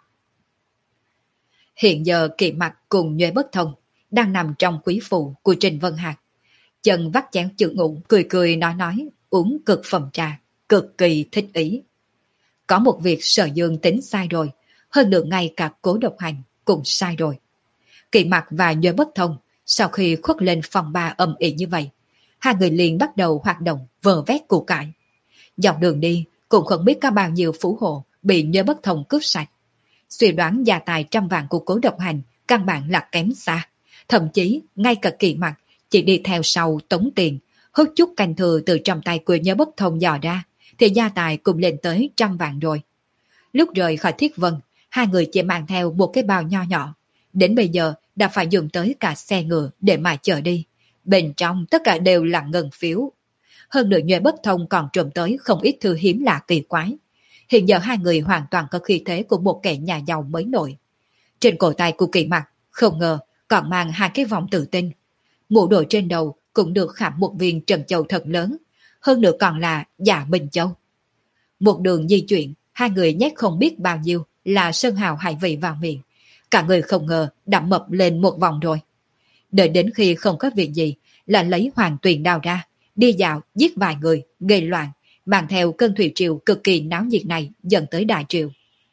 Hiện giờ Kỵ Mặc cùng Nhuệ Bất Thông đang nằm trong quý phủ của Trình Vân Hạc. Chân vắt chén chữ ngủ, cười cười nói nói, uống cực phẩm trà, cực kỳ thích ý. Có một việc Sở Dương tính sai rồi, hơn nữa ngay cả Cố Độc Hành cũng sai rồi. Kỵ Mặc và Nhuệ Bất Thông sau khi khuất lên phòng ba ầm ĩ như vậy, hai người liền bắt đầu hoạt động vờ vét của cải. Dọc đường đi cũng không biết có bao nhiêu phú hộ bị Nhuệ Bất Thông cướp sạch. Suy đoán gia tài trăm vạn của Cố Độc Hành căn bản là kém xa. Thậm chí ngay cả Kỵ Mặc chỉ đi theo sau tống tiền, hút chút canh thừa từ trong tay của Nhuệ Bất Thông dò ra, thì gia tài cũng lên tới trăm vạn rồi. Lúc rời khỏi Thiết Vân, hai người chỉ mang theo một cái bao nho nhỏ. Đến bây giờ đã phải dùng tới cả xe ngựa để mà chở đi. Bên trong tất cả đều là ngân phiếu. Hơn nữa Nhuệ Bất Thông còn trộm tới không ít thư hiếm lạ kỳ quái. Hiện giờ hai người hoàn toàn có khí thế của một kẻ nhà giàu mới nổi. Trên cổ tay của Kỵ Mặc không ngờ còn mang hai cái vòng tự tin. Mũ đội trên đầu cũng được khảm một viên trầm châu thật lớn, hơn nữa còn là Dạ Minh Châu. Một đường di chuyển, hai người nhét không biết bao nhiêu là sơn hào hải vị vào miệng. Cả người không ngờ đã mập lên một vòng rồi. Đợi đến khi không có việc gì là lấy hoàng tuyền đao ra, đi dạo giết vài người, gây loạn, mang theo cơn thủy triều cực kỳ náo nhiệt này dẫn tới Đại Triều.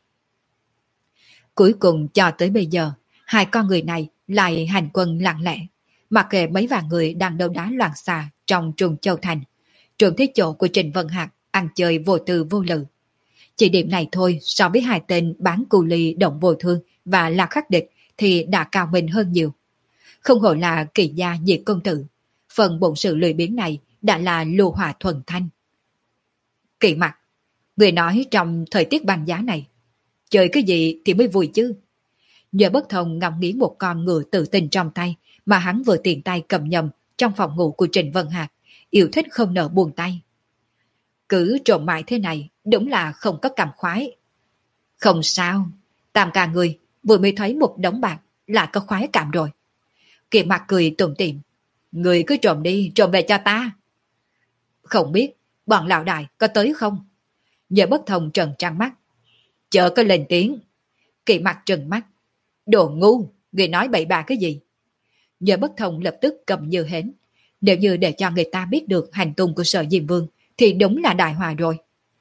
Cuối cùng cho tới bây giờ, hai con người này lại hành quân lặng lẽ, mặc kệ mấy vạn người đang đấu đá loạn xà trong Trùng Châu Thành, trộm tới chỗ của Trình Vân Hạc ăn chơi vô tư vô lự. Chỉ điểm này thôi so với hai tên bán cù ly Động Vô Thương và Lạc Khắc Địch thì đã cao minh hơn nhiều. Không hổ là Kỳ gia Diệt công tử, phần bổn sự lười biếng này đã là lô hỏa thuần thanh. Kỵ Mặc, người nói trong thời tiết băng giá này, chơi cái gì thì mới vui chứ. Nhuệ Bất Thông ngắm nghía một con ngựa tự tình trong tay mà hắn vừa tiện tay cầm nhầm trong phòng ngủ của Trình Vân Hạc, yêu thích không nỡ buông tay. Cứ trộm mãi thế này, đúng là không có cảm khoái. Không sao, tam ca người vừa mới thấy một đống bạc là có khoái cảm rồi. Kỵ Mặc cười tủm tỉm, người cứ trộm đi, trộm về cho ta. Không biết bọn lão đại có tới không? Giờ Bất Thông trợn trắng mắt. Chợ có lên tiếng. Kỳ Mặc trừng mắt. Đồ ngu, người nói bậy bạ cái gì? Giờ Bất Thông lập tức cầm như hến. Nếu như để cho người ta biết được hành tung của Sở Diêm Vương thì đúng là đại hòa rồi.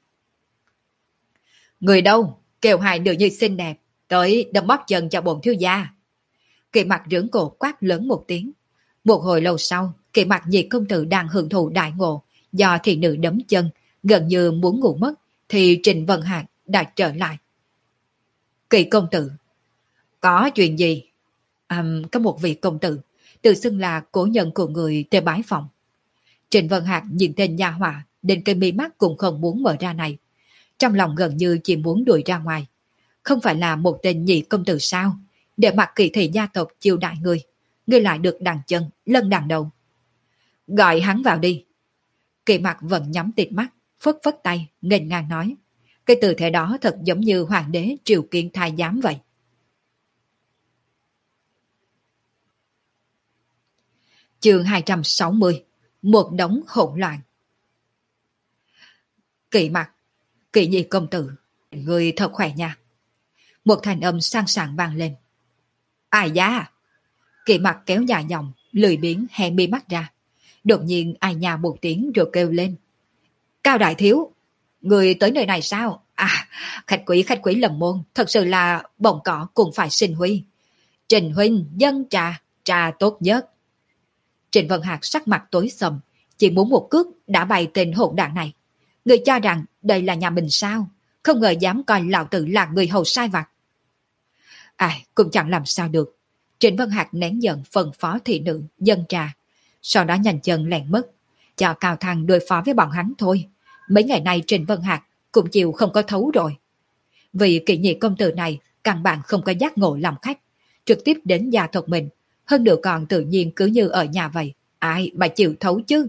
Người đâu? Kêu hai nữ nhi xinh đẹp tới đâm bóp chân cho bổn thiếu gia. Kỳ Mặc rưỡng cổ quát lớn một tiếng. Một hồi lâu sau, Kỳ Mặc nhị công tử đang hưởng thụ đại ngộ do thị nữ đấm chân, gần như muốn ngủ mất, thì Trịnh Vân Hạc đã trở lại. Kỳ công tử, có chuyện gì? À, có một vị công tử tự xưng là cố nhân của người tới bái phòng. Trịnh Vân Hạc nhìn tên nha họa, đến cái mí mắt cũng không muốn mở ra này. Trong lòng gần như chỉ muốn đuổi ra ngoài. Không phải là một tên nhị công tử sao? Để mặc kỳ thị gia tộc chiêu đại người, người lại được đằng chân, lân đằng đầu. Gọi hắn vào đi. Kỳ Mặc vẫn nhắm tịt mắt, phất phất tay, nghênh ngang nói. Cái tư thế đó thật giống như hoàng đế triều kiến thái giám vậy. Chương hai trăm sáu mươi. Một đống hỗn loạn. Kỳ Mặc, Kỳ nhi công tử, người thật khỏe nha. Một thanh âm sang sảng vang lên. Ai da? Kỳ Mặc kéo dài dòng, lười biếng hé mi mắt ra. Đột nhiên ai nhà một tiếng rồi kêu lên. Cao đại thiếu, người tới nơi này sao? À, khách quý khách quý lầm môn, thật sự là bồng cỏ cũng phải xin huy. Trình huynh dân trà, trà tốt nhất. Trịnh Vân Hạc sắc mặt tối sầm, chỉ muốn một cước đã bay tên hỗn đảng này. Người cho rằng đây là nhà mình sao? Không ngờ dám coi lão tử là người hầu sai vặt. Ai, cũng chẳng làm sao được. Trịnh Vân Hạc nén giận phân phó thị nữ, dân trà. Sau đó nhanh chân lẹn mất. Cho Cao Thăng đối phó với bọn hắn thôi. Mấy ngày nay Trịnh Vân Hạc cũng chịu không có thấu rồi. Vì kỳ nhị công tử này căn bản không có giác ngộ làm khách. Trực tiếp đến gia tộc mình. Hơn nữa còn tự nhiên cứ như ở nhà vậy. Ai mà chịu thấu chứ?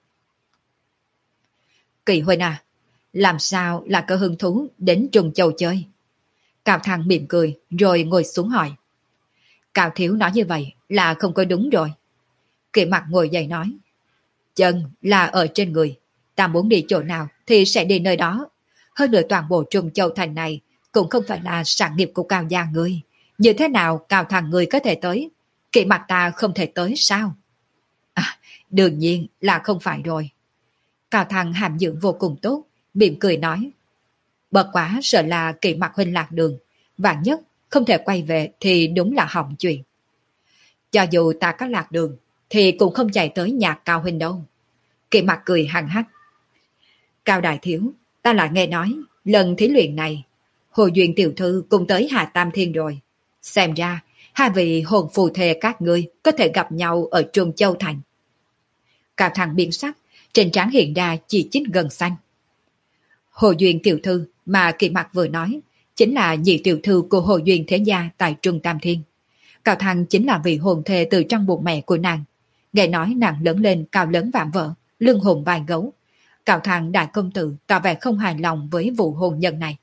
Kỳ huynh à, làm sao là có hứng thú đến Trùng Châu chơi? Cao Thăng mỉm cười rồi ngồi xuống hỏi. Cao thiếu nói như vậy là không có đúng rồi. Kỳ Mặc ngồi dậy nói. Chân là ở trên người. Ta muốn đi chỗ nào thì sẽ đi nơi đó. Hơn nữa toàn bộ Trùng Châu thành này cũng không phải là sản nghiệp của Cao gia ngươi. Như thế nào Cao thằng ngươi có thể tới? Kỳ Mặc ta không thể tới sao? À, đương nhiên là không phải rồi. Cao thằng hàm dưỡng vô cùng tốt, mỉm cười nói. Bất quá sợ là Kỳ Mặc huynh lạc đường. Vạn nhất không thể quay về thì đúng là hỏng chuyện. Cho dù ta có lạc đường thì cũng không chạy tới nhà Cao huynh đâu. Kỳ Mặc cười hằng hắc. Cao đại thiếu, ta lại nghe nói lần thí luyện này Hồ Duyên tiểu thư cùng tới Hà Tam Thiên rồi. Xem ra hai vị hồn phù thề các ngươi có thể gặp nhau ở Trung Châu Thành. Cao thằng biến sắc, trên trán hiện ra chỉ chít gần xanh. Hồ Duyên tiểu thư mà Kỳ Mặc vừa nói chính là nhị tiểu thư của Hồ Duyên thế gia tại Trung Tam Thiên. Cao Thăng chính là vị hồn thề từ trong bụng mẹ của nàng. Nghe nói nàng lớn lên cao lớn vạm vỡ, lưng hùng vai gấu. Cao Thăng đại công tử tỏ vẻ không hài lòng với vụ hôn nhân này.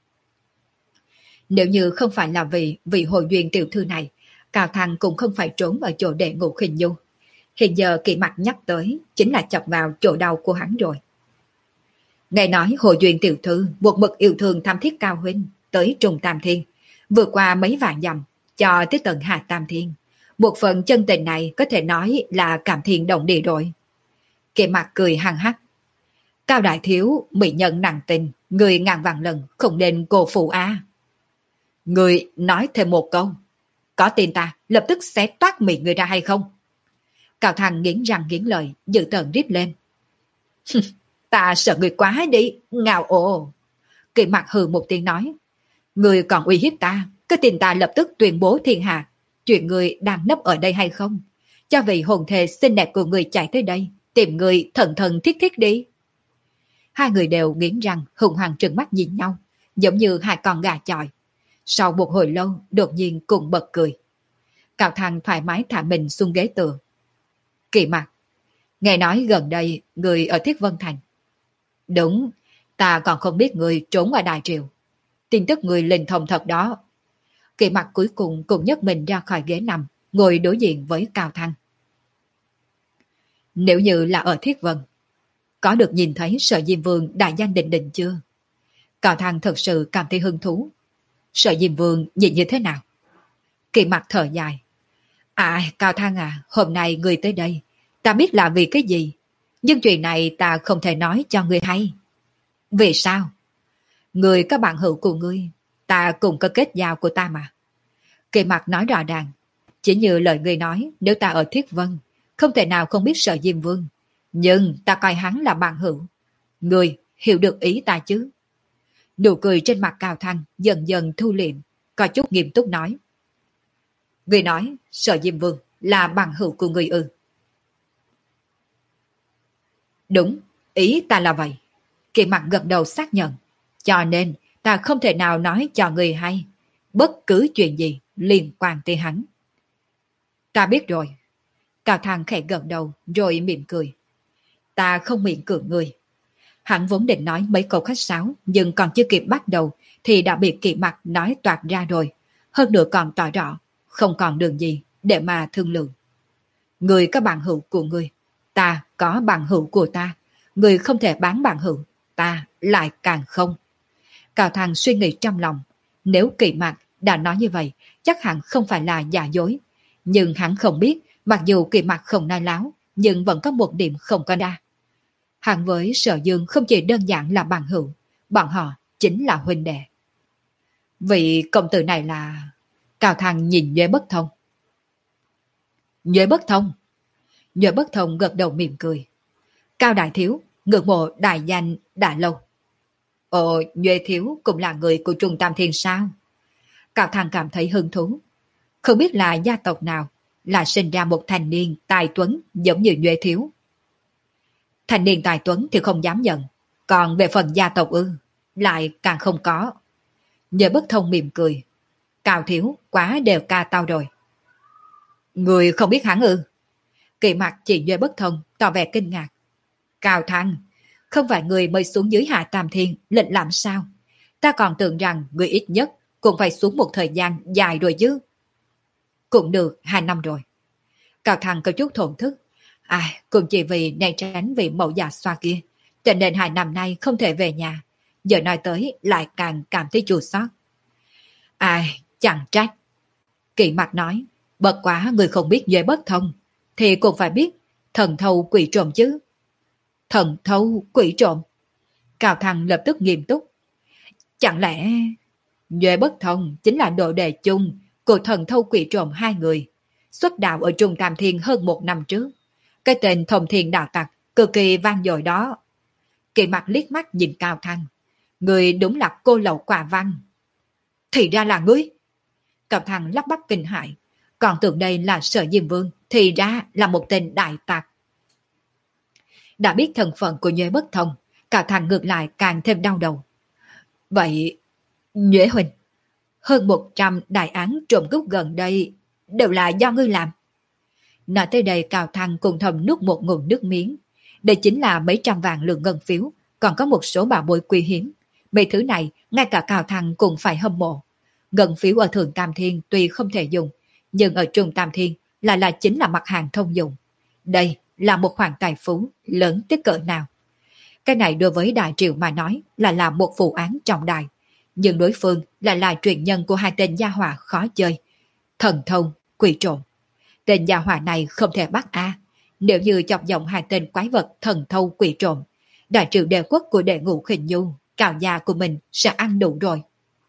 Nếu như không phải là vì vị Hồ Duyên tiểu thư này, Cao Thăng cũng không phải trốn ở chỗ để ngủ khinh nhu. Hiện giờ Kỳ Mặc nhắc tới chính là chọc vào chỗ đau của hắn rồi. Nghe nói Hồ Duyên tiểu thư một mực yêu thương tham thiết Cao huynh tới Trung Tam Thiên, vượt qua mấy vạn dặm cho tới tận Hà Tam Thiên. Một phần chân tình này có thể nói là cảm thiên động địa rồi. Kỳ Mặc cười hằng hắc. Cao đại thiếu, mỹ nhân nặng tình, người ngàn vạn lần không nên cô phụ a. Người nói thêm một câu. Có tin ta lập tức sẽ toát miệng người ra hay không? Cao Thăng nghiến răng nghiến lợi, dự tợn rít lên. Ta sợ người quá đi, ngào ồ. Kỳ Mặc hừ một tiếng nói. Người còn uy hiếp ta, cái tin ta lập tức tuyên bố thiên hạ. Chuyện người đang nấp ở đây hay không? Cho vị hồn thề xinh đẹp của người chạy tới đây, tìm người thần thần thiết thiết đi. Hai người đều nghiến răng hùng hăng trừng mắt nhìn nhau, giống như hai con gà chọi. Sau một hồi lâu, đột nhiên cùng bật cười. Cao Thăng thoải mái thả mình xuống ghế tựa. Kỳ Mặc, nghe nói gần đây người ở Thiết Vân Thành. Đúng, ta còn không biết người trốn ngoài Đại Triều. Tin tức người linh thông thật đó. Kỳ Mặc cuối cùng cũng nhấc mình ra khỏi ghế nằm, ngồi đối diện với Cao Thăng. Nếu như là ở Thiết Vân, có được nhìn thấy Sở Diêm Vương đại danh đình đình chưa? Cao Thăng thật sự cảm thấy hứng thú. Sở Diêm Vương nhìn như thế nào? Kỳ Mặc thở dài. À, Cao Thăng à, hôm nay người tới đây, ta biết là vì cái gì, nhưng chuyện này ta không thể nói cho người hay. Vì sao? Người các bạn hữu của ngươi, ta cùng có kết giao của ta mà. Kỳ Mặc nói rõ ràng, chỉ như lời người nói, nếu ta ở Thiết Vân, không thể nào không biết Sở Diêm Vương, nhưng ta coi hắn là bạn hữu. Người hiểu được ý ta chứ? Nụ cười trên mặt Cao Thăng dần dần thu liệm, có chút nghiêm túc nói. Người nói Sở Diêm Vương là bằng hữu của người ư? Đúng, ý ta là vậy. Kỳ Mặc gật đầu xác nhận. Cho nên ta không thể nào nói cho người hay bất cứ chuyện gì liên quan tới hắn. Ta biết rồi. Cao Thăng khẽ gật đầu rồi mỉm cười. Ta không miệng cưỡng người. Hắn vốn định nói mấy câu khách sáo, nhưng còn chưa kịp bắt đầu thì đã bị Kỳ Mặc nói toạc ra rồi. Hơn nữa còn tỏ rõ không còn đường gì để mà thương lượng. Người có bằng hữu của người, ta có bằng hữu của ta. Người không thể bán bằng hữu, ta lại càng không. Cao Thăng suy nghĩ trong lòng. Nếu Kỳ Mặc đã nói như vậy, chắc hẳn không phải là giả dối. Nhưng hắn không biết, mặc dù Kỳ Mặc không nói láo, nhưng vẫn có một điểm không có đa. Hắn với Sở Dương không chỉ đơn giản là bằng hữu, bọn họ chính là huynh đệ. Vị công tử này là... Cao Thăng nhìn Nhuế Bất Thông. Nhuế Bất Thông? Nhuế Bất Thông gật đầu mỉm cười. Cao đại thiếu, ngưỡng mộ đại danh đã lâu. Ồ, Nhuế thiếu cũng là người của Trung Tam Thiên sao? Cao Thăng cảm thấy hứng thú. Không biết là gia tộc nào là sinh ra một thanh niên tài tuấn giống như Nhuế thiếu. Thanh niên tài tuấn thì không dám nhận, còn về phần gia tộc ư, lại càng không có. Nhuế Bất Thông mỉm cười. Cao thiếu quá đều ca tao rồi. Người không biết hắn ư? Kỳ Mặc chỉ Nhuế Bất Thông tỏ vẻ kinh ngạc. Cao Thăng, không phải người mới xuống dưới Hạ Tam Thiên lệnh làm sao? Ta còn tưởng rằng người ít nhất cũng phải xuống một thời gian dài rồi chứ. Cũng được hai năm rồi. Cao Thăng có chút thổn thức. À, cũng chỉ vì né tránh vị mẫu già xoa kia, cho nên hai năm nay không thể về nhà. Giờ nói tới lại càng cảm thấy chua xót. Ai, chẳng trách. Kỳ Mặc nói, bất quá người không biết Duệ Bất Thông, thì cũng phải biết thần thâu quỷ trộm chứ. Thần thâu quỷ trộm? Cao Thăng lập tức nghiêm túc. Chẳng lẽ Duệ Bất Thông chính là đồ đề chung của thần thâu quỷ trộm hai người, xuất đạo ở Trung Tam Thiên hơn một năm trước. Cái tên Thông Thiên đạo tặc cực kỳ vang dội đó. Kỳ Mặc liếc mắt nhìn Cao Thăng. Người đúng là cô lậu quả văn. Thì ra là ngươi. Cao Thăng lắp bắp kinh hãi. Còn tưởng đây là Sở Diêm Vương, thì ra là một tên đại tặc. Đã biết thân phận của Nhuế Bất Thông, Cao Thăng ngược lại càng thêm đau đầu. Vậy, Nhuế huynh, hơn một trăm đại án trộm cướp gần đây đều là do ngươi làm. Nói tới đây Cao Thăng cùng thầm nuốt một ngụm nước miếng. Đây chính là mấy trăm vạn lượng ngân phiếu, còn có một số bảo bối quý hiếm. Mấy thứ này, ngay cả Cao Thăng cũng phải hâm mộ. Ngân phiếu ở Thượng Tam Thiên tuy không thể dùng, nhưng ở Trung Tam Thiên lại là chính là mặt hàng thông dụng. Đây là một khoản tài phú lớn tới cỡ nào. Cái này đối với Đại Triệu mà nói là làm một vụ án trọng đại. Nhưng đối phương lại là truyền nhân của hai tên gia hỏa khó chơi. Thần thông, quỷ trộm. Tên gia hỏa này không thể bắt a. Nếu như chọc giọng hai tên quái vật thần thâu quỷ trộm, Đại Triệu đệ quốc của đệ ngũ Khinh Nhu, Cào gia của mình sẽ ăn đủ rồi.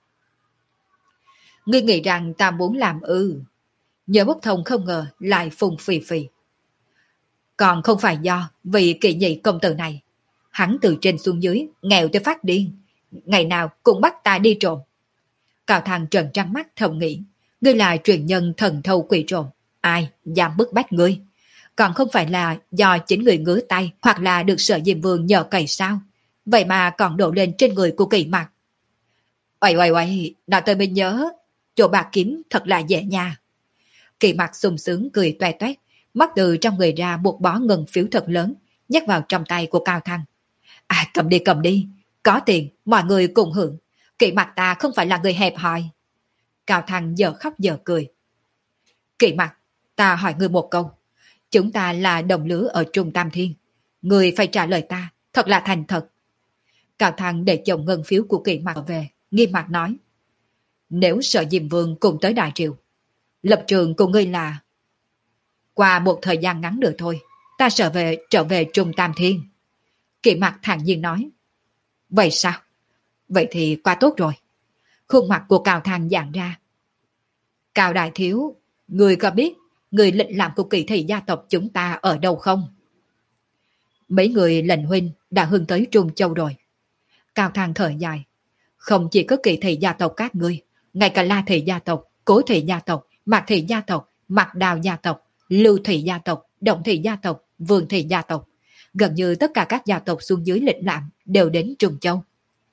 Ngươi nghĩ rằng ta muốn làm ư? Nhớ Bất Thông không ngờ lại phùng phì phì. Còn không phải do vì kỳ nhị công tử này. Hắn từ trên xuống dưới, nghèo tới phát điên. Ngày nào cũng bắt ta đi trộm. Cao Thăng trợn trắng mắt thầm nghĩ. Ngươi là truyền nhân thần thâu quỷ trộm. Ai dám bức bách ngươi? Còn không phải là do chính người ngứa tay hoặc là được Sở Diêm Vương nhờ cày sao? Vậy mà còn đổ lên trên người của Kỳ Mặc. Oầy oầy oầy, nói tôi mới nhớ. Chỗ bạc kiếm thật là dễ nha. Kỳ Mặc sung sướng cười toe toét, móc từ trong người ra một bó ngân phiếu thật lớn, nhét vào trong tay của Cao Thăng. À, cầm đi cầm đi, có tiền mọi người cùng hưởng. Kỳ Mặc ta không phải là người hẹp hòi. Cao Thăng giờ khóc giờ cười. Kỳ Mặc, ta hỏi ngươi một câu. Chúng ta là đồng lứa ở Trung Tam Thiên. Ngươi phải trả lời ta, thật là thành thật. Cao Thăng để chồng ngân phiếu của Kỵ Mặc về, nghiêm mặt nói. Nếu Sở Diêm Vương cùng tới Đại Triều, lập trường của ngươi là... Qua một thời gian ngắn nữa thôi, ta trở về trở về Trung Tam Thiên. Kỵ Mặc thản nhiên nói. Vậy sao? Vậy thì quá tốt rồi. Khuôn mặt của Cao Thăng giãn ra. Cao Đại Thiếu, người có biết người lệnh làm của Kỳ Thị gia tộc chúng ta ở đâu không? Mấy người lệnh huynh đã hướng tới Trung Châu rồi. Cao Thăng thở dài. Không chỉ có Kỳ Thị gia tộc các ngươi, ngay cả La Thị gia tộc, Cố Thị gia tộc, Mạc Thị gia tộc, Mạc Đào gia tộc, Lưu Thị gia tộc, Động Thị gia tộc, Vương Thị gia tộc. Gần như tất cả các gia tộc xuống dưới lệnh lạm đều đến Trung Châu.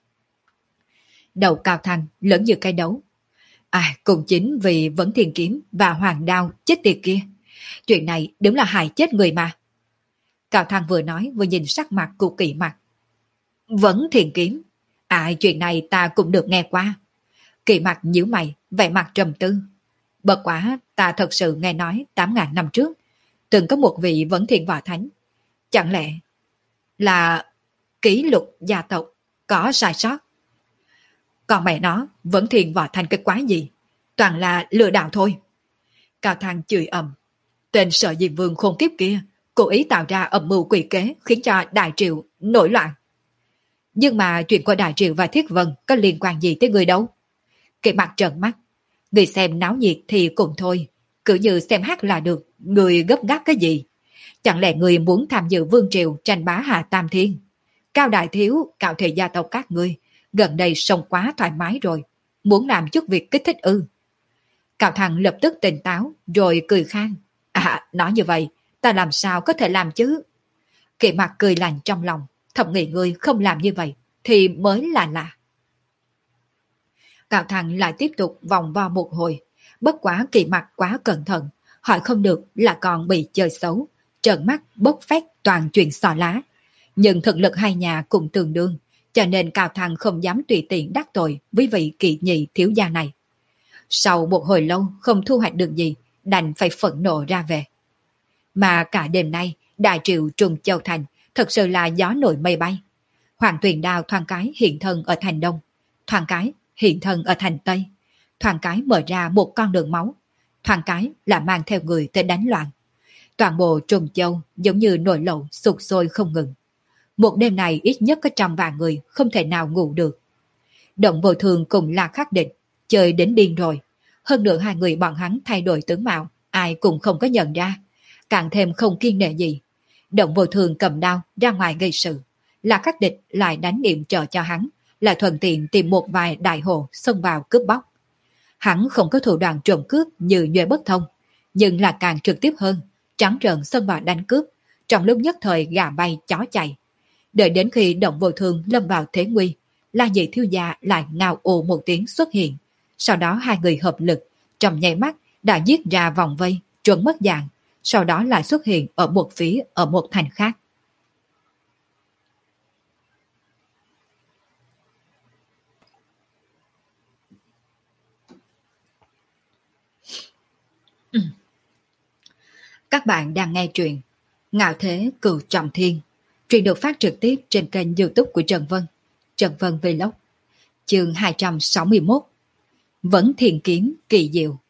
Đầu Cao Thăng lớn như cây đấu. À, cũng chính vì Vấn Thiên Kiếm và Hoàng Đao chết tiệt kia. Chuyện này đúng là hại chết người mà. Cao Thăng vừa nói vừa nhìn sắc mặt của Kỵ Mặc. Vấn Thiên Kiếm? À, chuyện này ta cũng được nghe qua. Kỵ Mặc nhíu mày, vẻ mặt trầm tư. Bất quá ta thật sự nghe nói tám ngàn năm trước từng có một vị Vấn Thiên Võ Thánh. Chẳng lẽ là kỷ lục gia tộc có sai sót? Còn mẹ nó, Vấn Thiên Võ Thánh cái quái gì? Toàn là lừa đảo thôi. Cao Thăng chửi ầm. Tên Sở Diêm Vương khôn kiếp kia cố ý tạo ra âm mưu quỷ kế khiến cho Đại Triệu nổi loạn. Nhưng mà chuyện của Đại Triệu và Thiết Vân có liên quan gì tới người đâu? Kỵ Mặc trợn mắt. Người xem náo nhiệt thì cũng thôi, cứ như xem hát là được, người gấp gáp cái gì? Chẳng lẽ người muốn tham dự Vương Triều tranh bá Hạ Tam Thiên? Cao Đại Thiếu, Cao Thị gia tộc các ngươi gần đây sống quá thoải mái rồi, muốn làm chút việc kích thích ư? Cao Thăng lập tức tỉnh táo rồi cười khan. À, nói như vậy ta làm sao có thể làm chứ? Kỵ Mặc cười lạnh trong lòng, thầm nghĩ ngươi không làm như vậy thì mới là lạ. Cao Thăng lại tiếp tục vòng vo một hồi, bất quá Kỵ Mặc quá cẩn thận, hỏi không được là còn bị chơi xấu, trợn mắt bốc phét toàn chuyện xò lá. Nhưng thực lực hai nhà cũng tương đương, cho nên Cao Thăng không dám tùy tiện đắc tội với vị Kỵ nhị thiếu gia này. Sau một hồi lâu không thu hoạch được gì, đành phải phẫn nộ ra về. Mà cả đêm nay, Đại Triệu Trung Châu Thành thật sự là gió nổi mây bay. Hoàng Tuyền Đao thoáng cái hiện thân ở thành Đông, thoáng cái hiện thân ở thành Tây, thoáng cái mở ra một con đường máu, thoáng cái là mang theo người tới đánh loạn. Toàn bộ Trung Châu giống như nổi lẩu sục sôi không ngừng. Một đêm này ít nhất có trăm vạn người không thể nào ngủ được. Động Vô Thường cùng La Khắc Định chơi đến điên rồi. Hơn nữa hai người bọn hắn thay đổi tướng mạo, ai cũng không có nhận ra, càng thêm không kiên nể gì. Động Vô Thường cầm đao ra ngoài gây sự, La Khắc Định lại đánh niệm trợ cho hắn, lại thuận tiện tìm một vài đại hồ xông vào cướp bóc. Hắn không có thủ đoạn trộm cướp như Nhuệ Bất Thông, nhưng là càng trực tiếp hơn, trắng trợn xông vào đánh cướp, trong lúc nhất thời gà bay chó chạy. Đợi đến khi Động Vô Thường lâm vào thế nguy, La Nhị thiếu gia lại ngao ồ một tiếng xuất hiện. Sau đó hai người hợp lực, trong nháy mắt đã giết ra vòng vây, trốn mất dạng, sau đó lại xuất hiện ở một phía ở một thành khác. Các bạn đang nghe truyện Ngạo Thế Cửu Trọng Thiên. Truyện được phát trực tiếp trên kênh YouTube của Trần Vân, Trần Vân Vlog. Chương hai trăm sáu mươi mốt. Vấn Thiên Kiếm kỳ diệu.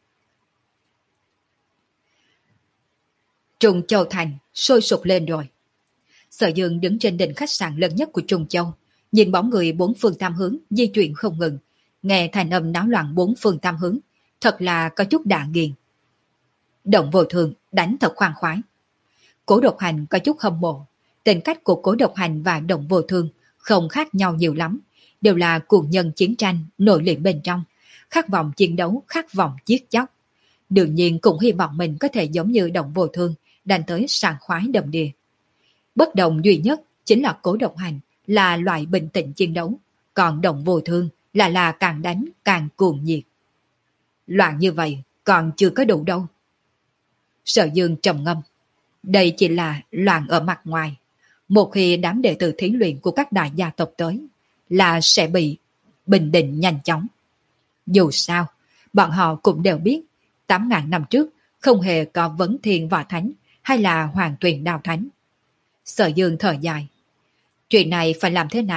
Trung Châu Thành sôi sục lên rồi. Sở Dương đứng trên đỉnh khách sạn lớn nhất của Trung Châu, nhìn bóng người bốn phương tam hướng di chuyển không ngừng, nghe thành âm náo loạn bốn phương tam hướng, thật là có chút đạ nghiền. Động Vô Thường đánh thật khoan khoái. Cố Độc Hành có chút hâm mộ. Tính cách của Cố Độc Hành và Động Vô Thường không khác nhau nhiều lắm, đều là cuồng nhân chiến tranh nội liễm bên trong, khát vọng chiến đấu, khát vọng giết chóc. Đương nhiên cũng hy vọng mình có thể giống như Động Vô Thường, đánh tới sảng khoái đầm đìa. Bất đồng duy nhất chính là Cố Độc Hành là loại bình tĩnh chiến đấu, còn Động Vô Thường là là càng đánh càng cuồng nhiệt. Loạn như vậy còn chưa có đủ đâu. Sở Dương trầm ngâm. Đây chỉ là loạn ở mặt ngoài. Một khi đám đệ tử thí luyện của các đại gia tộc tới, là sẽ bị bình định nhanh chóng. Dù sao, bọn họ cũng đều biết, tám ngàn năm trước không hề có Vấn Thiên Võ Thánh hay là Hoàng Tuyền Đao Thánh. Sở Dương thở dài. Chuyện này phải làm thế nào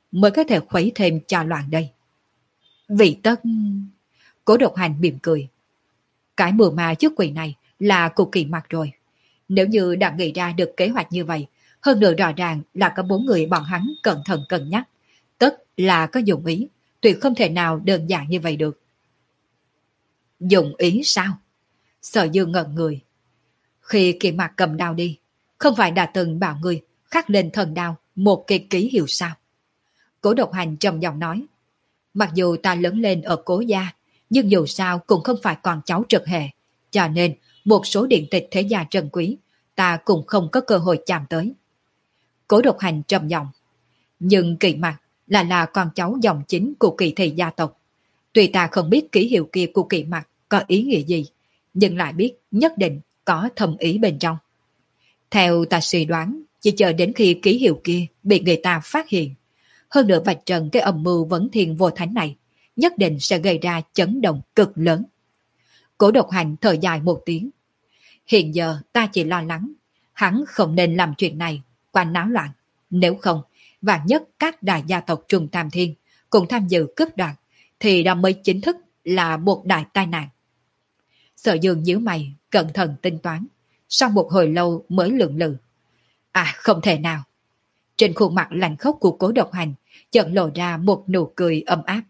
mới có thể khuấy thêm cho loạn đây. Vị tất... Cố Độc Hành mỉm cười. Cái mưu ma trước quỷ này là cực kỳ mặt rồi. Nếu như đã nghĩ ra được kế hoạch như vậy, hơn nữa rõ ràng là có bốn người bọn hắn cẩn thận cân nhắc, tất là có dụng ý, tuyệt không thể nào đơn giản như vậy được. Dụng ý sao? Sở Dương ngẩn người. Khi Kỳ Mạc cầm đao đi, không phải đã từng bảo người khắc lên thần đao một cái ký hiệu sao? Cố Độc Hành trầm giọng nói. Mặc dù ta lớn lên ở Cố gia, nhưng dù sao cũng không phải con cháu trực hệ, cho nên một số điện tịch thế gia trân quý ta cũng không có cơ hội chạm tới. Cố Độc Hành trầm giọng. Nhưng Kỳ Mạc là là con cháu dòng chính của Kỳ thị gia tộc. Tuy ta không biết ký hiệu kia của Kỳ Mạc có ý nghĩa gì, nhưng lại biết nhất định có thầm ý bên trong. Theo ta suy đoán, chỉ chờ đến khi ký hiệu kia bị người ta phát hiện, hơn nữa vạch trần cái âm mưu vấn thiên vô thánh này, nhất định sẽ gây ra chấn động cực lớn. Cố Độc Hành thở dài một tiếng. Hiện giờ ta chỉ lo lắng, hắn không nên làm chuyện này, quanh náo loạn. Nếu không, vạn nhất các đại gia tộc Trung Tam Thiên cùng tham dự cướp đoạt, thì đó mới chính thức là một đại tai nạn. Sở Dương nhíu mày, cẩn thận tính toán, sau một hồi lâu mới lượng lự. À, không thể nào. Trên khuôn mặt lạnh khốc của Cố Độc Hành chợt lộ ra một nụ cười ấm áp.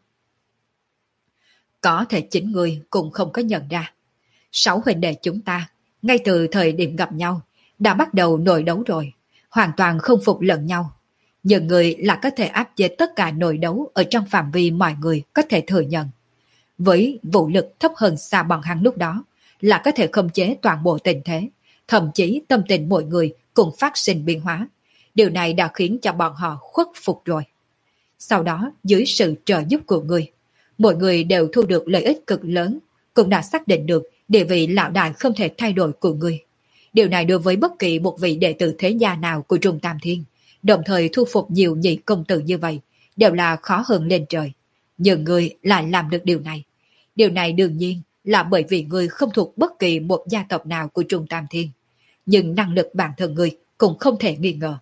Có thể chính người cũng không có nhận ra. Sáu huynh đệ chúng ta, ngay từ thời điểm gặp nhau, đã bắt đầu nội đấu rồi, hoàn toàn không phục lẫn nhau. Nhưng người là có thể áp chế tất cả nội đấu ở trong phạm vi mọi người có thể thừa nhận. Với vũ lực thấp hơn xa bọn hắn lúc đó, là có thể khống chế toàn bộ tình thế, thậm chí tâm tình mọi người cũng phát sinh biến hóa. Điều này đã khiến cho bọn họ khuất phục rồi. Sau đó, dưới sự trợ giúp của người, mọi người đều thu được lợi ích cực lớn, cũng đã xác định được địa vị lão đại không thể thay đổi của người. Điều này đối với bất kỳ một vị đệ tử thế gia nào của Trung Tam Thiên, đồng thời thu phục nhiều nhị công tử như vậy, đều là khó hơn lên trời. Nhưng người lại làm được điều này. Điều này đương nhiên là bởi vì người không thuộc bất kỳ một gia tộc nào của Trung Tam Thiên. Nhưng năng lực bản thân người cũng không thể nghi ngờ.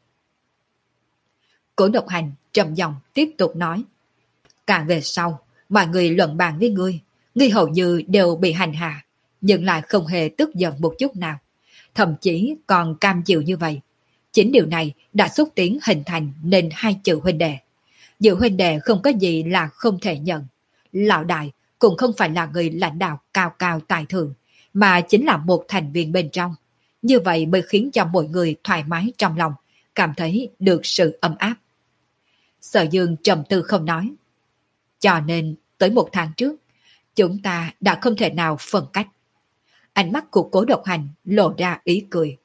Cố Độc Hành trầm giọng tiếp tục nói. Càng về sau, mọi người luận bàn với ngươi, ngươi hầu như đều bị hành hạ, nhưng lại không hề tức giận một chút nào. Thậm chí còn cam chịu như vậy. Chính điều này đã xúc tiến hình thành nên hai chữ huynh đệ. Giữa huynh đệ không có gì là không thể nhận. Lão đại cũng không phải là người lãnh đạo cao cao tài thượng, mà chính là một thành viên bên trong. Như vậy mới khiến cho mọi người thoải mái trong lòng, cảm thấy được sự ấm áp. Sở Dương trầm tư không nói. Cho nên, tới một tháng trước, chúng ta đã không thể nào phân cách. Ánh mắt của Cố Độc Hành lộ ra ý cười.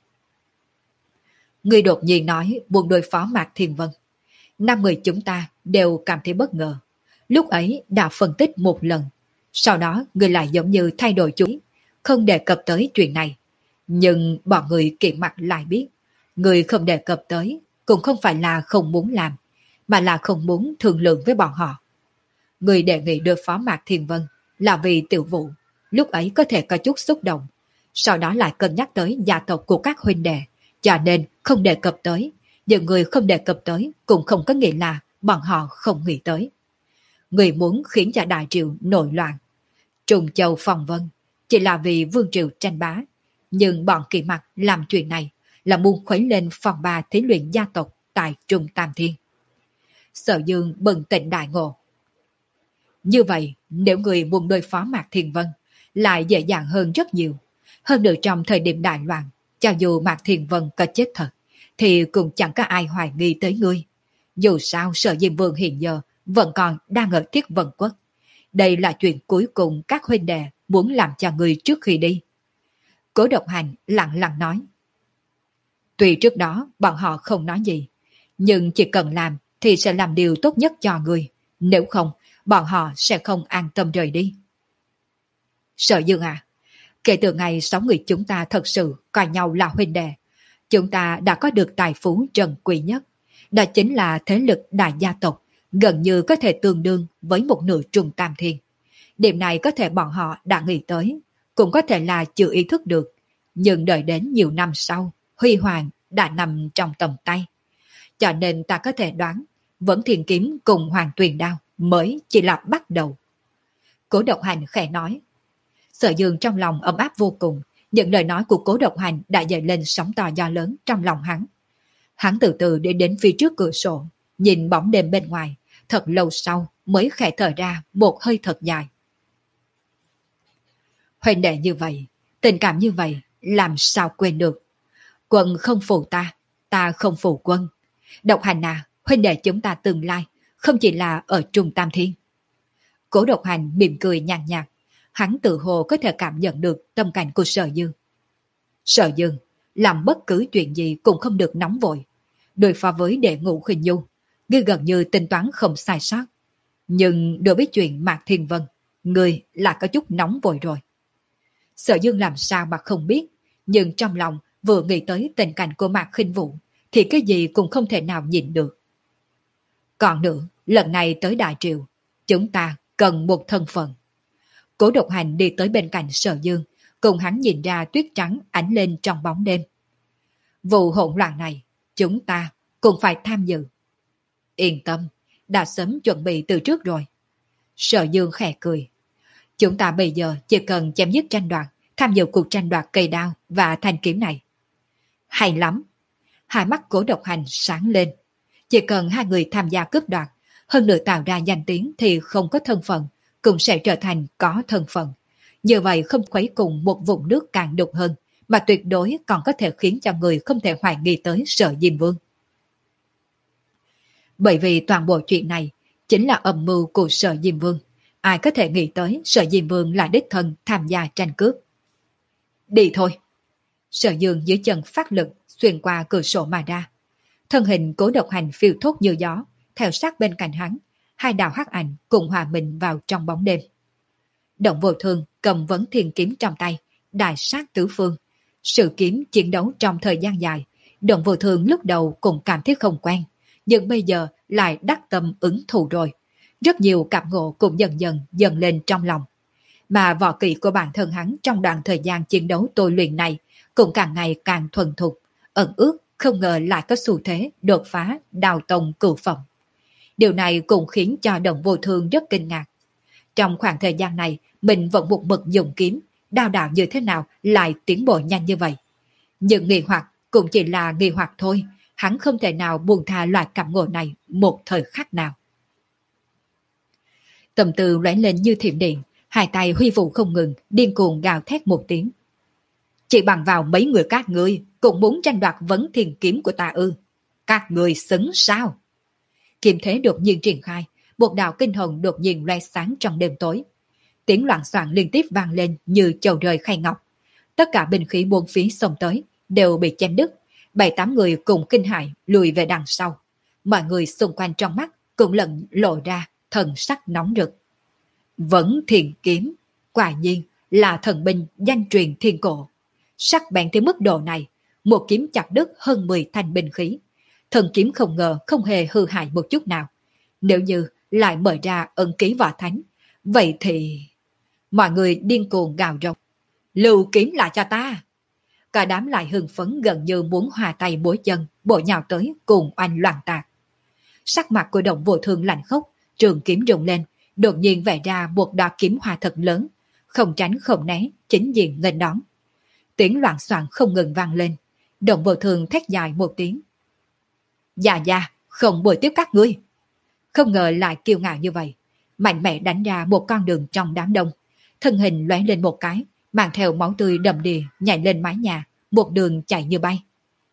Người đột nhiên nói buồn đối phó Mạc Thiên Vân. Năm người chúng ta đều cảm thấy bất ngờ. Lúc ấy đã phân tích một lần. Sau đó người lại giống như thay đổi chủ ý, không đề cập tới chuyện này. Nhưng bọn người kiện mặt lại biết, người không đề cập tới cũng không phải là không muốn làm, mà là không muốn thương lượng với bọn họ. Người đề nghị đối phó Mạc Thiên Vân là vì Tiểu Vũ lúc ấy có thể có chút xúc động, sau đó lại cân nhắc tới gia tộc của các huynh đệ, cho nên không đề cập tới. Nhưng người không đề cập tới cũng không có nghĩa là bọn họ không nghĩ tới. Người muốn khiến cho Đại Triều nổi loạn, Trùng Châu Phong Vân chỉ là vì Vương Triều tranh bá, nhưng bọn Kỳ Mặc làm chuyện này là muốn khuấy lên phòng ba thí luyện gia tộc tại Trung Tam Thiên. Sở Dương bừng tỉnh đại ngộ. Như vậy, nếu người muốn đối phó Mạc Thiên Vân, lại dễ dàng hơn rất nhiều. Hơn nữa trong thời điểm đại loạn, cho dù Mạc Thiên Vân có chết thật, thì cũng chẳng có ai hoài nghi tới ngươi. Dù sao Sở Diêm Vương hiện giờ vẫn còn đang ở Thiết Vân Quốc. Đây là chuyện cuối cùng các huynh đệ muốn làm cho ngươi trước khi đi. Cố Độc Hành lặng lặng nói. Tuy trước đó bọn họ không nói gì, nhưng chỉ cần làm thì sẽ làm điều tốt nhất cho ngươi. Nếu không, bọn họ sẽ không an tâm rời đi. Sở Dương à, kể từ ngày sáu người chúng ta thật sự coi nhau là huynh đệ, chúng ta đã có được tài phú trần quý nhất. Đó chính là thế lực đại gia tộc, gần như có thể tương đương với một nửa Trung Tam Thiên. Điểm này có thể bọn họ đã nghĩ tới, cũng có thể là chưa ý thức được. Nhưng đợi đến nhiều năm sau, huy hoàng đã nằm trong tầm tay. Cho nên ta có thể đoán, Vẫn Thiên Kiếm cùng Hoàng Tuyền Đao mới chỉ là bắt đầu. Cố Độc Hành khẽ nói. Sở Dương trong lòng ấm áp vô cùng, những lời nói của Cố Độc Hành đã dậy lên sóng to gió lớn trong lòng hắn. Hắn từ từ đi đến phía trước cửa sổ, nhìn bóng đêm bên ngoài, thật lâu sau mới khẽ thở ra một hơi thật dài. Huynh đệ như vậy, tình cảm như vậy, làm sao quên được. Quân không phụ ta, ta không phụ quân. Độc Hành à, huynh đệ chúng ta tương lai, không chỉ là ở Trung Tam Thiên. Cố Độc Hành mỉm cười nhàn nhạt, hắn tự hồ có thể cảm nhận được tâm cảnh của Sở Dương. Sở Dương, làm bất cứ chuyện gì cũng không được nóng vội. Đối phó với đệ ngũ Khuynh Nhu, ngươi gần như tính toán không sai sót. Nhưng đối với chuyện Mạc Thiên Vân, ngươi là có chút nóng vội rồi. Sở Dương làm sao mà không biết, nhưng trong lòng vừa nghĩ tới tình cảnh của Mạc Khinh Vũ, thì cái gì cũng không thể nào nhịn được. Còn nữa, lần này tới Đại Triều, chúng ta cần một thân phận. Cố Độc Hành đi tới bên cạnh Sở Dương, cùng hắn nhìn ra tuyết trắng ánh lên trong bóng đêm. Vụ hỗn loạn này, chúng ta cũng phải tham dự. Yên tâm, đã sớm chuẩn bị từ trước rồi. Sở Dương khẽ cười. Chúng ta bây giờ chỉ cần chém giết tranh đoạt, tham dự cuộc tranh đoạt cây đao và thanh kiếm này. Hay lắm. Hai mắt Cố Độc Hành sáng lên. Chỉ cần hai người tham gia cướp đoạt, hơn nữa tạo ra danh tiếng thì không có thân phận, cũng sẽ trở thành có thân phận. Như vậy không khuấy cùng một vùng nước càng đục hơn, mà tuyệt đối còn có thể khiến cho người không thể hoài nghi tới Sở Diêm Vương. Bởi vì toàn bộ chuyện này chính là âm mưu của Sở Diêm Vương. Ai có thể nghĩ tới Sở Diêm Vương là đích thân tham gia tranh cướp. Đi thôi. Sở Dương dưới chân phát lực xuyên qua cửa sổ mà ra. Thân hình Cố Độc Hành phiêu thốt như gió, theo sát bên cạnh hắn, hai đạo hắc ảnh cùng hòa mình vào trong bóng đêm. Động Vô Thương cầm Vấn Thiên Kiếm trong tay, đại sát tứ phương. Sự kiếm chiến đấu trong thời gian dài, Động Vô Thương lúc đầu cũng cảm thấy không quen, nhưng bây giờ lại đắc tâm ứng thù rồi. Rất nhiều cảm ngộ cũng dần dần dần lên trong lòng. Mà võ kỹ của bản thân hắn trong đoạn thời gian chiến đấu tôi luyện này cũng càng ngày càng thuần thục, ẩn ước không ngờ lại có xu thế đột phá đào tông cửu phẩm. Điều này cũng khiến cho Động Vô Thương rất kinh ngạc. Trong khoảng thời gian này, mình vẫn một mực dùng kiếm, đao đạo như thế nào lại tiến bộ nhanh như vậy. Nhưng nghi hoặc cũng chỉ là nghi hoặc thôi, hắn không thể nào buông tha loại cảm ngộ này một thời khắc nào. Tâm tư lóe lên như thiểm điện, hai tay huy vũ không ngừng, điên cuồng gào thét một tiếng. Chỉ bằng vào mấy người các ngươi cũng muốn tranh đoạt Vấn Thiên Kiếm của ta ư? Các ngươi xứng sao? Kiếm thế đột nhiên triển khai, một đạo kinh hồng đột nhiên loe sáng trong đêm tối. Tiếng loạn soạn liên tiếp vang lên như chầu rời khay ngọc. Tất cả binh khí buôn phí xông tới đều bị chém đứt, bảy tám người cùng kinh hãi lùi về đằng sau. Mọi người xung quanh trong mắt cũng lần lộ ra thần sắc nóng rực. Vấn Thiên Kiếm, quả nhiên là thần binh danh truyền thiên cổ. Sắc bén tới mức độ này, một kiếm chặt đứt hơn mười thanh binh khí. Thần kiếm không ngờ không hề hư hại một chút nào. Nếu như lại mở ra ân ký võ thánh, vậy thì... Mọi người điên cuồng gào rống. Lưu kiếm lại cho ta! Cả đám lại hưng phấn gần như muốn hòa tay bối chân, bộ nhào tới cùng oanh loạn tạc. Sắc mặt của Động Vô Thương lạnh khốc, trường kiếm rung lên, đột nhiên vẽ ra một đọa kiếm hoa thật lớn, không tránh không né, chính diện nghênh đón. Tiếng loạn soạn không ngừng vang lên, Động Vô Thương thét dài một tiếng. Dạ dạ, không bồi tiếp các ngươi. Không ngờ lại kiêu ngạo như vậy, mạnh mẽ đánh ra một con đường trong đám đông, thân hình lóe lên một cái, mang theo máu tươi đầm đìa nhảy lên mái nhà, một đường chạy như bay.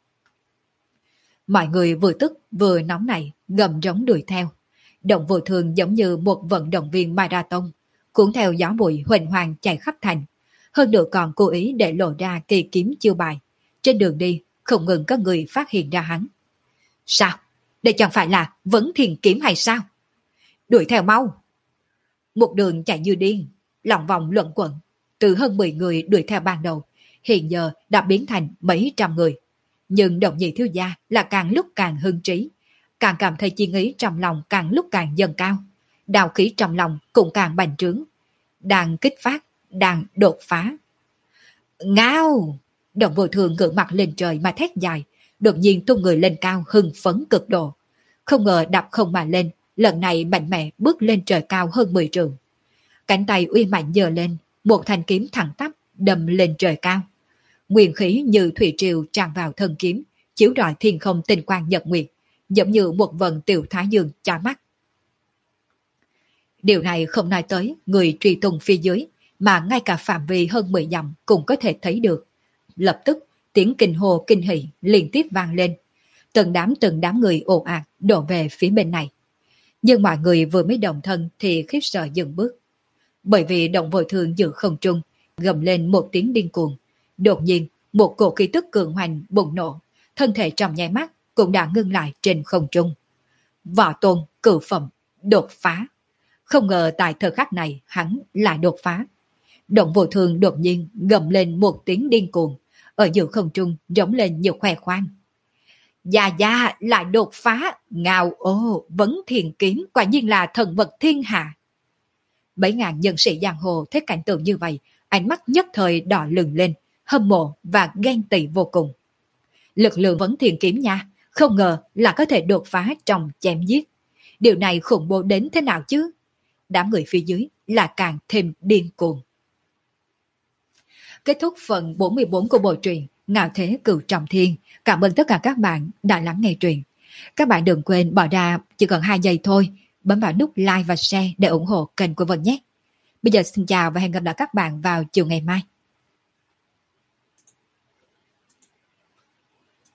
Mọi người vừa tức vừa nóng nảy gầm rống đuổi theo. Động Vô Thương giống như một vận động viên marathon, cuốn theo gió bụi huỳnh hoàng chạy khắp thành, hơn nữa còn cố ý để lộ ra kỳ kiếm chiêu bài. Trên đường đi không ngừng có người phát hiện ra hắn. Sao? Đây chẳng phải là Vấn Thiên Kiếm hay sao? Đuổi theo mau! Một đường chạy như điên, lòng vòng luẩn quẩn, từ hơn mười người đuổi theo ban đầu, hiện giờ đã biến thành mấy trăm người. Nhưng Động Nhị thiếu gia là càng lúc càng hưng trí, càng cảm thấy chi ý trong lòng càng lúc càng dâng cao, đào khí trong lòng cũng càng bành trướng, đang kích phát, đang đột phá. Ngao! Động Vô Thường ngửa mặt lên trời mà thét dài, đột nhiên tung người lên cao hưng phấn cực độ. không ngờ đạp không mà lên, lần này mạnh mẽ bước lên trời cao hơn mười trượng. Cánh tay uy mạnh giơ lên, một thanh kiếm thẳng tắp đâm lên trời cao. Nguyên khí như thủy triều tràn vào thân kiếm, chiếu rọi thiên không tinh quang nhật nguyệt, giống như một vần tiểu thái dương chói mắt. Điều này không nói tới người truy tung phía dưới, mà ngay cả phạm vi hơn mười dặm cũng có thể thấy được. Lập tức, tiếng kinh hồ kinh hỉ liên tiếp vang lên. Từng đám từng đám người ồ ạt đổ về phía bên này. Nhưng mọi người vừa mới đồng thân thì khiếp sợ dừng bước. Bởi vì động vội thường giữa không trung, gầm lên một tiếng điên cuồng. Đột nhiên, một cổ khí tức cường hoành bùng nổ, thân thể trong nháy mắt cũng đã ngưng lại trên không trung. Võ tôn, cửu phẩm, đột phá. Không ngờ tại thời khắc này hắn lại đột phá. Động vô thường đột nhiên gầm lên một tiếng điên cuồng, ở giữa không trung rống lên nhiều khoe khoang. Già già lại đột phá, ngào ô, vấn thiền kiếm quả nhiên là thần vật thiên hạ. Mấy ngàn nhân sĩ giang hồ thấy cảnh tượng như vậy, ánh mắt nhất thời đỏ lừng lên, hâm mộ và ghen tị vô cùng. Lực lượng vấn thiền kiếm nha, không ngờ là có thể đột phá trong chém giết. Điều này khủng bố đến thế nào chứ? Đám người phía dưới là càng thêm điên cuồng. Kết thúc phần bốn mươi bốn của bộ truyện Ngạo Thế Cửu Trọng Thiên. Cảm ơn tất cả các bạn đã lắng nghe truyện. Các bạn đừng quên bỏ ra chỉ cần hai giây thôi, bấm vào nút like và share để ủng hộ kênh của Vân nhé. Bây giờ xin chào và hẹn gặp lại các bạn vào chiều ngày mai.